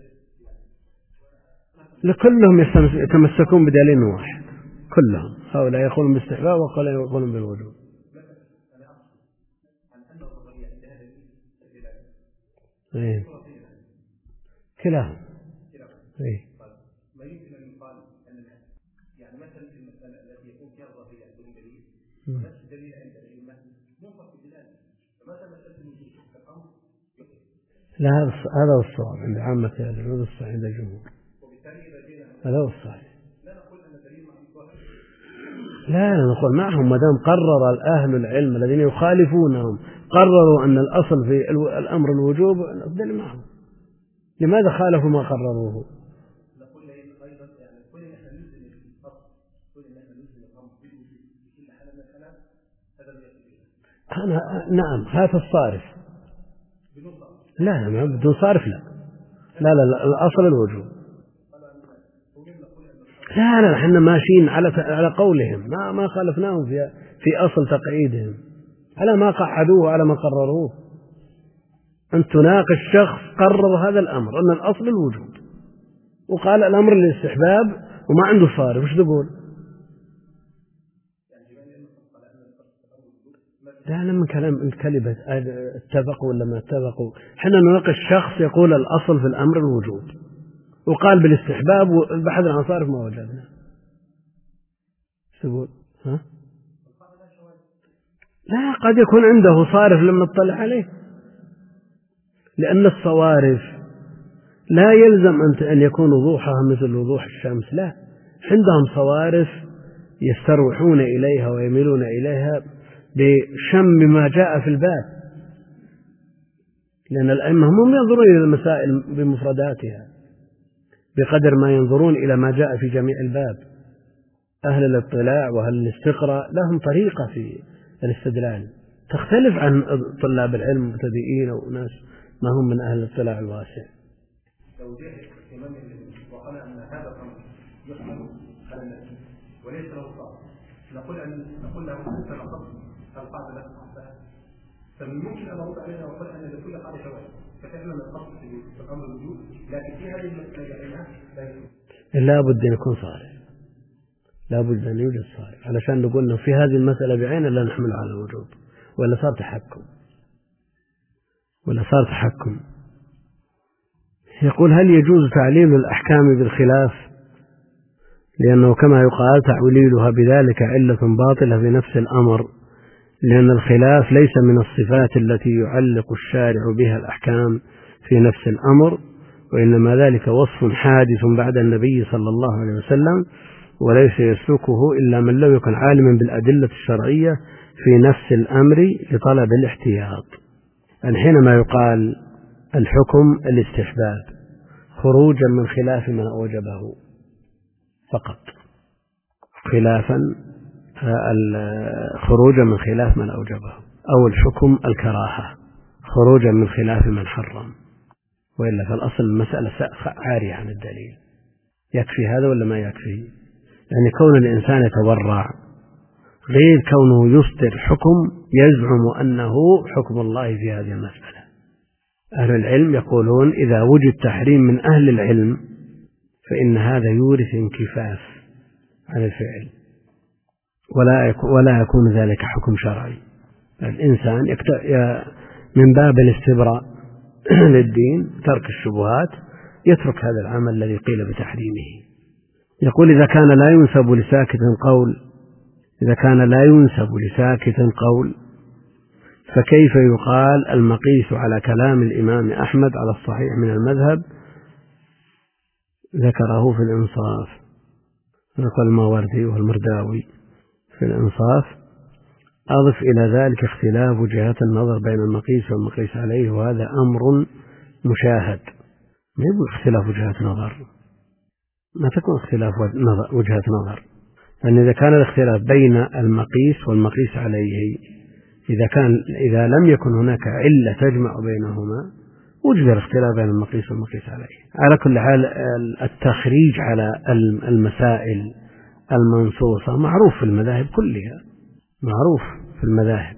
لكلهم يتمسكون بدليل واحد، كلهم هؤلاء يقولون بالاستحباب وقال يقولون بالوجوب. إيه. كلاهم. إيه. ما يمكن أن يقال أن يعني مثلا في المسألة التي يكون فيها الظاهرية بدون دليل، نفس الدليل عند الأئمة ينفق بدلاله، فمثلا مسألة الوجود في الأمر. لا، هذا هو الصواب عند عامة العلماء، الصحيح عند الجمهور. هذا هو الصحيح. لا نقول أن الدليل مع الظاهر. لا نقول معهم ما دام قرر الأهل العلم الذين يخالفونهم قرروا أن الأصل في الأمر الوجوب، الدليل معهم. لماذا خالفوا ما قرروه؟ نقول أيضا يعني كل نحن نلزم الأصل، كل نحن نلزم الأمر بالوجوب في كل حالة من الحالات، هذا لا يصح. أنا نعم هذا الصارف. لا لا بدون صارف لا لا لا, لا الأصل الوجوب. لا لا احنا ماشيين على على قولهم، ما ما خالفناهم في في أصل تقعيدهم، على ما قعدوه على ما قرروه. أن تناقش شخص قرر هذا الأمر أن الأصل الوجوب، وقال الأمر للاستحباب وما عنده صارف، وش تقول؟ لا لا من كلام الكلمة اتفقوا ولا ما اتفقوا. حنا نناقش شخص يقول الأصل في الأمر الوجوب وقال بالاستحباب والبحث عن صارف ما وجدنا. شو تقول؟ ها؟ لا قد يكون عنده صارف لم نطلع عليه، لأن الصوارف لا يلزم أن يكون وضوحها مثل وضوح الشمس، لا، عندهم صوارف يستروحون إليها ويميلون إليها بشم ما جاء في الباب، لأن الأئمة هم ينظرون إلى المسائل بمفرداتها بقدر ما ينظرون إلى ما جاء في جميع الباب. أهل الاطلاع وأهل الاستقراء لهم طريقة في الاستدلال تختلف عن طلاب العلم المبتدئين أو ناس ما هم من أهل الاطلاع الواسع. لو جاء إمام وقال أن هذا الأمر يحمل على الناس وليس له صار، نقول أن نقول له أنت لقد القاعدة لك صحتها، فممكن أن أرد عليها وأقول أن لكل قاعدة شواذ، فكأننا القصد في الأمر الوجود، لكن في هذه المسألة عليها لا بد أن يكون صالح، لا بد أن يوجد صالح علشان نقول أنه في هذه المسألة بعينها لا نحمل على الوجوب، ولا صار تحكم ولا صار تحكم. يقول هل يجوز تعليل الأحكام بالخلاف؟ لأنه كما يقال تعليلها بذلك علة باطلة في نفس الأمر، لأن الخلاف ليس من الصفات التي يعلق الشارع بها الأحكام في نفس الأمر، وإنما ذلك وصف حادث بعد النبي صلى الله عليه وسلم، وليس يسلكه إلا من لم يكن عالما بالأدلة الشرعية في نفس الأمر لطلب الاحتياط. حينما يقال الحكم الاستحباب خروجا من خلاف ما أوجبه فقط، خلافا خروجا من خلاف من أوجبه، أو الحكم الكراهة خروجا من خلاف من حرم، وإلا فالأصل المسألة عارية عن الدليل. يكفي هذا ولا ما يكفي؟ يعني كون الإنسان يتورع غير كونه يصدر حكم يزعم أنه حكم الله في هذه المسألة. أهل العلم يقولون إذا وجد تحريم من أهل العلم فإن هذا يورث انكفاف عن الفعل، ولا ولا يكون ذلك حكم شرعي. الإنسان من باب الاستبراء للدين ترك الشبهات يترك هذا العمل الذي قيل بتحريمه. يقول إذا كان لا ينسب لساكت قول إذا كان لا ينسب لساكت قول فكيف يقال المقيس على كلام الإمام أحمد على الصحيح من المذهب؟ ذكره في الإنصاف، نقل الماوردي والمرداوي في الإنصاف. أضف إلى ذلك اختلاف وجهات النظر بين المقيس والمقيس عليه، وهذا أمر مشاهد. ما يقول اختلاف وجهات نظر، ما تكون اختلاف وجهات نظر، لأن إذا كان الاختلاف بين المقيس والمقيس عليه، إذا كان إذا لم يكن هناك علة تجمع بينهما وجد الاختلاف بين المقيس والمقيس عليه. على كل حال التخريج على المسائل المنصوصة معروف في المذاهب كلها، معروف في المذاهب،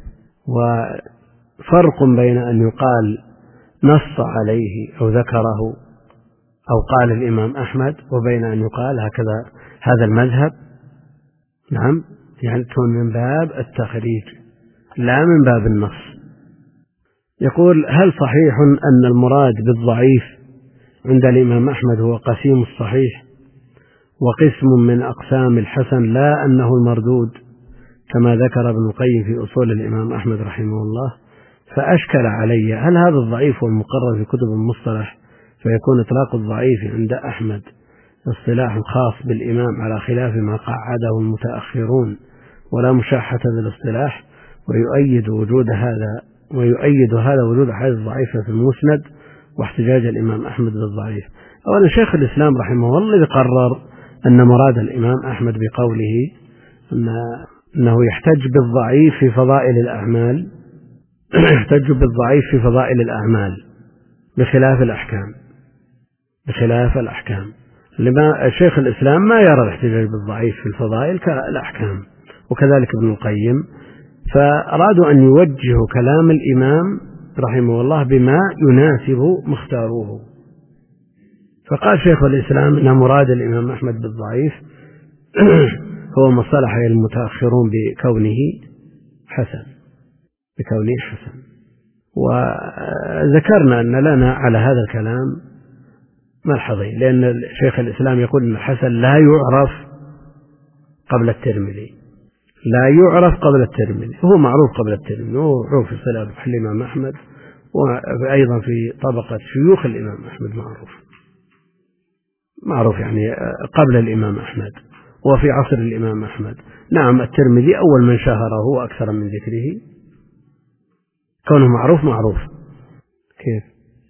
وفرق بين أن يقال نص عليه أو ذكره أو قال الإمام أحمد وبين أن يقال هكذا هذا المذهب. نعم، يعني تكون من باب التخريج لا من باب النص. يقول هل صحيح أن المراد بالضعيف عند الإمام أحمد هو قسيم الصحيح وقسم من أقسام الحسن لا أنه المردود كما ذكر ابن القيم في أصول الإمام أحمد رحمه الله؟ فأشكل علي هل هذا الضعيف والمقرر في كتب المصطلح فيكون إطلاق الضعيف عند أحمد اصطلاح خاص بالإمام على خلاف ما قعده المتأخرون ولا مشاحة بالاصطلاح، ويؤيد وجود هذا ويؤيد هذا وجود حديث ضعيفة في المسند واحتجاج الإمام أحمد بالضعيف. أولا شيخ الإسلام رحمه الله الذي قرر أن مراد الإمام أحمد بقوله أنه يحتج بالضعيف في فضائل الأعمال يحتج بالضعيف في فضائل الأعمال بخلاف الأحكام بخلاف الأحكام لما الشيخ الإسلام ما يرى الاحتجاج بالضعيف في الفضائل كالأحكام، وكذلك ابن القيم، فأرادوا أن يوجهوا كلام الإمام رحمه الله بما يناسب مختاروه. فقال شيخ الإسلام أن مراد الإمام أحمد بالضعيف هو ما صلح المتأخرون بكونه حسن بكونه حسن وذكرنا أن لنا على هذا الكلام ملحظين، لأن شيخ الإسلام يقول أن الحسن لا يعرف قبل الترمذي لا يعرف قبل الترمذي هو معروف قبل الترمذي، هو معروف في صلة الإمام أحمد وأيضا في طبقة شيوخ الإمام أحمد معروف. معروف يعني قبل الإمام أحمد وفي عصر الإمام أحمد. نعم الترمذي أول من شهره أكثر من ذكره، كونه معروف معروف. كيف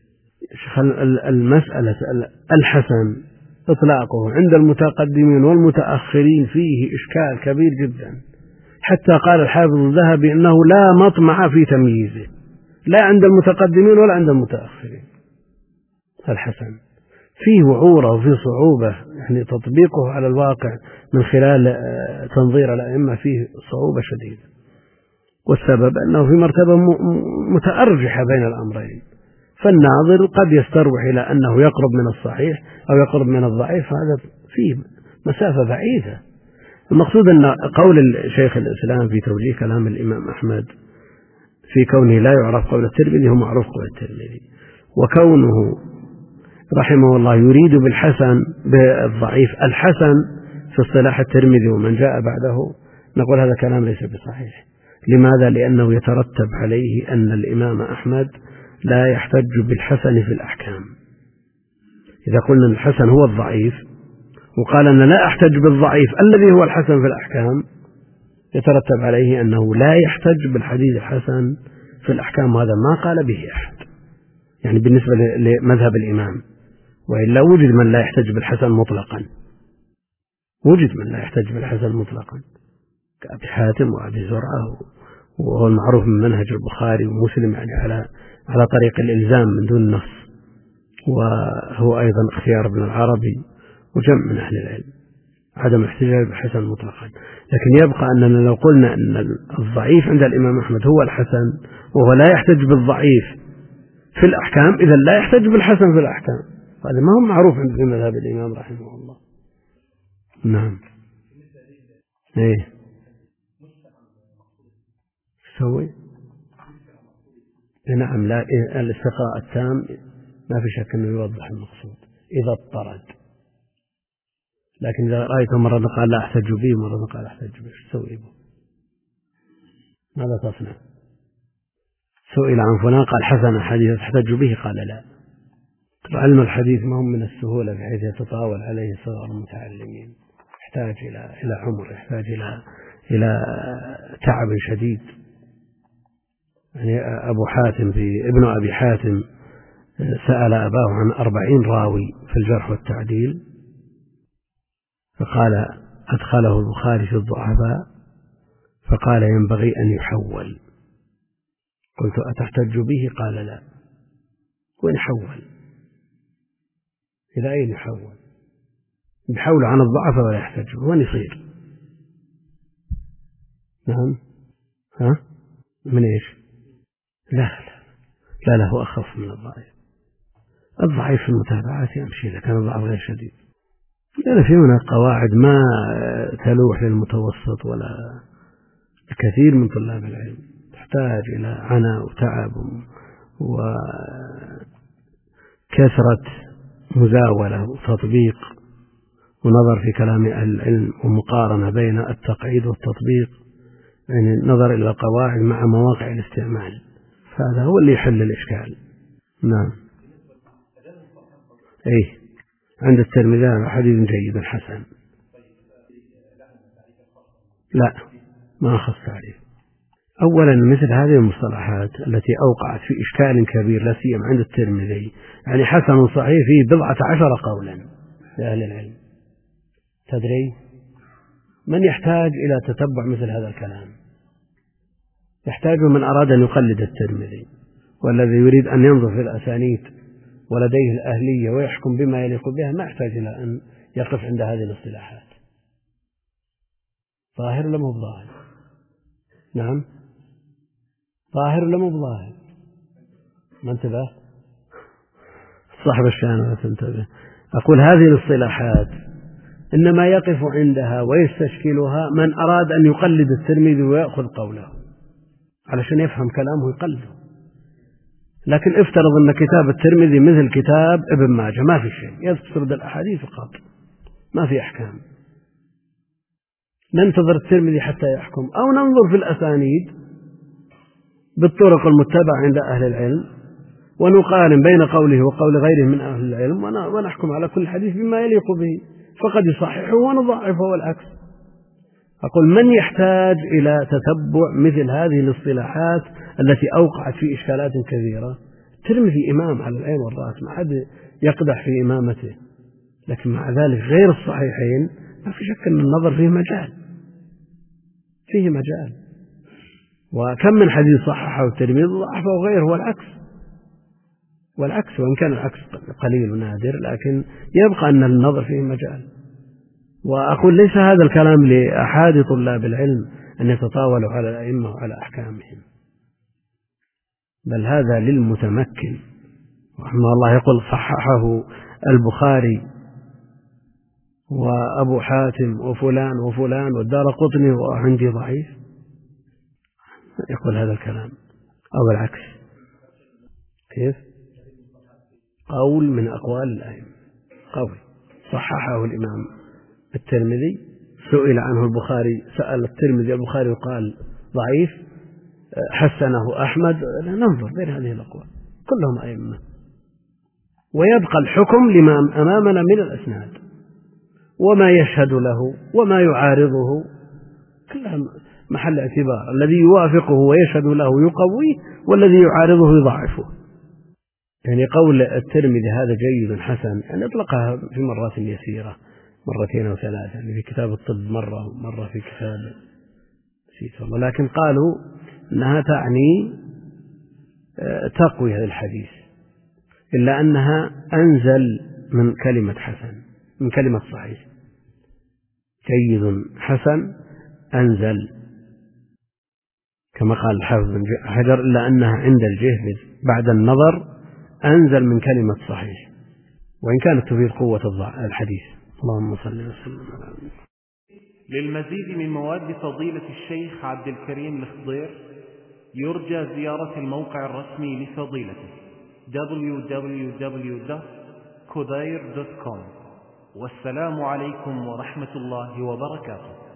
المسألة الحسن إطلاقه عند المتقدمين والمتأخرين فيه إشكال كبير جدا، حتى قال الحافظ الذهبي إنه لا مطمع في تمييزه، لا عند المتقدمين ولا عند المتأخرين. الحسن فيه وعورة وفيه صعوبة، يعني تطبيقه على الواقع من خلال تنظير الأئمة فيه صعوبة شديدة، والسبب أنه في مرتبة متأرجحة بين الأمرين، فالناظر قد يستروح إلى أنه يقرب من الصحيح أو يقرب من الضعيف، هذا فيه مسافة بعيدة. المقصود أن قول شيخ الإسلام في توجيه كلام الإمام أحمد في كونه لا يعرف قول الترمذي هو معروف قول الترمذي، وكونه رحمه الله يريد بالحسن بالضعيف الحسن في اصطلاح الترمذي ومن جاء بعده، نقول هذا كلام ليس بصحيح. لماذا؟ لأنه يترتب عليه أن الإمام أحمد لا يحتج بالحسن في الأحكام. إذا قلنا الحسن هو الضعيف وقال أن لا أحتج بالضعيف الذي هو الحسن في الأحكام، يترتب عليه أنه لا يحتج بالحديث الحسن في الأحكام، وهذا ما قال به أحد يعني بالنسبة لمذهب الإمام. وإلا وجد من لا يحتج بالحسن مطلقا، وجد من لا يحتج بالحسن مطلقا كأبي حاتم وأبي زرعة، وهو المعروف من منهج البخاري ومسلم يعني على على طريق الإلزام من دون نص، وهو أيضا اختيار ابن العربي وجمع من أهل العلم عدم الاحتجاج بالحسن مطلقا. لكن يبقى أننا لو قلنا أن الضعيف عند الإمام أحمد هو الحسن وهو لا يحتج بالضعيف في الأحكام، إذا لا يحتج بالحسن في الأحكام، هذا ما هو معروف عند مذهب الإمام رحمه الله. نعم. إيه سوي نعم. لا الاستقراء التام ما في شك أنه يوضح المقصود إذا اضطرد، لكن إذا رأيته مرة قال لا أحتج به مرة قال أحتج به، سوي به ماذا تصنع؟ سئل عن فلان قال حسن حديث تحتج به قال لا. علم الحديث ما هو من السهولة بحيث يتطاول عليه صغار المتعلمين، يحتاج إلى إلى عمر، يحتاج إلى إلى تعب شديد. يعني أبو حاتم في ابن أبي حاتم سأل أباه عن أربعين راوي في الجرح والتعديل، فقال أدخله البخاري في الضعفاء، فقال ينبغي أن يحول. قلت أتحتج به؟ قال لا. وين حول؟ إلى أين يحول؟ يحول عن الضعفاء ولا يحتج؟ وين يصير؟ نعم. ها من إيش؟ لا لا لا لا هو أخف من الضعيف. الضعيف في المتابعات يمشي لكن الضعف غير شديد، لأن في هناك قواعد ما تلوح للمتوسط ولا كثير من طلاب العلم، تحتاج إلى عناء وتعب وكثرة مزاولة وتطبيق ونظر في كلام أهل العلم ومقارنة بين التقعيد والتطبيق، يعني النظر إلى القواعد مع مواقع الاستعمال، فهذا هو اللي يحل الإشكال. نعم. أي عند الترمذي حديث جيد حسن. لا ما أخص تعريف. أولا مثل هذه المصطلحات التي أوقعت في إشكال كبير لا سيما عند الترمذي، يعني حسن صحيح فيه بضعة عشر قولا لأهل العلم. تدري من يحتاج إلى تتبع مثل هذا الكلام؟ يحتاج من أراد أن يقلد الترمذي، والذي يريد أن ينظر في الأسانيد ولديه الأهلية ويحكم بما يليق بها ما يحتاج إلى أن يقف عند هذه الاصطلاحات. ظاهر ولا مو ظاهر؟ نعم ظاهر ولا مو ظاهر؟ ما انتبه صاحب الشأن لا تنتبه. أقول هذه الاصطلاحات إنما يقف عندها ويستشكلها من أراد أن يقلد الترمذي ويأخذ قوله علشان يفهم كلامه يقلده. لكن افترض أن كتاب الترمذي مثل كتاب ابن ماجه، ما في شيء، يسرد الأحاديث فقط، ما في أحكام. ننتظر الترمذي حتى يحكم، أو ننظر في الأسانيد بالطرق المتبعة عند أهل العلم ونقارن بين قوله وقول غيره من أهل العلم ونحكم على كل حديث بما يليق به، فقد يصححه ونضعفه والعكس. أقول من يحتاج إلى تتبع مثل هذه الاصطلاحات التي أوقعت في إشكالات كثيرة؟ الترمذي إمام على العين والرأس، ما حد يقدح في إمامته، لكن مع ذلك غير الصحيحين ما في شك أن النظر فيه مجال، فيه مجال. وكم من حديث صححه الترمذي ضعفه غيره والعكس، والعكس وإن كان العكس قليل ونادر، لكن يبقى أن النظر فيه مجال. وأقول ليس هذا الكلام لأحد طلاب العلم أن يتطاولوا على الأئمة وعلى أحكامهم، بل هذا للمتمكن رحمه الله. يقول صححه البخاري وأبو حاتم وفلان وفلان والدارقطني وعندي ضعيف، يقول هذا الكلام. أو العكس، كيف؟ قول من أقوال الأئمة، قول صححه الإمام الترمذي، سئل عنه البخاري، سأل الترمذي البخاري وقال ضعيف، حسنه أحمد. ننظر بين هذه الأقوال كلهم أئمة، ويبقى الحكم لما أمامنا من الأسناد وما يشهد له وما يعارضه، كلها محل اعتبار. الذي يوافقه ويشهد له يقويه، والذي يعارضه يضعفه. يعني قول الترمذي هذا جيد حسن يعني أطلقها في مرات يسيرة، مرتين أو ثلاثة، يعني في كتاب الطب مرة ومرة في كتاب نسيت والله، لكن قالوا أنها تعني تقوية الحديث، إلا أنها أنزل من كلمة حسن، من كلمة صحيح. جيد حسن أنزل كما قال الحافظ بن حجر، إلا أنها عند الجهبذ بعد النظر أنزل من كلمة صحيح، وإن كانت تفيد قوة الحديث. اللهم صل وسلم على محمد. للمزيد من مواد فضيلة الشيخ عبد الكريم الخضير يرجى زيارة الموقع الرسمي لفضيلته دبليو دبليو دبليو دوت خضير دوت كوم. والسلام عليكم ورحمة الله وبركاته.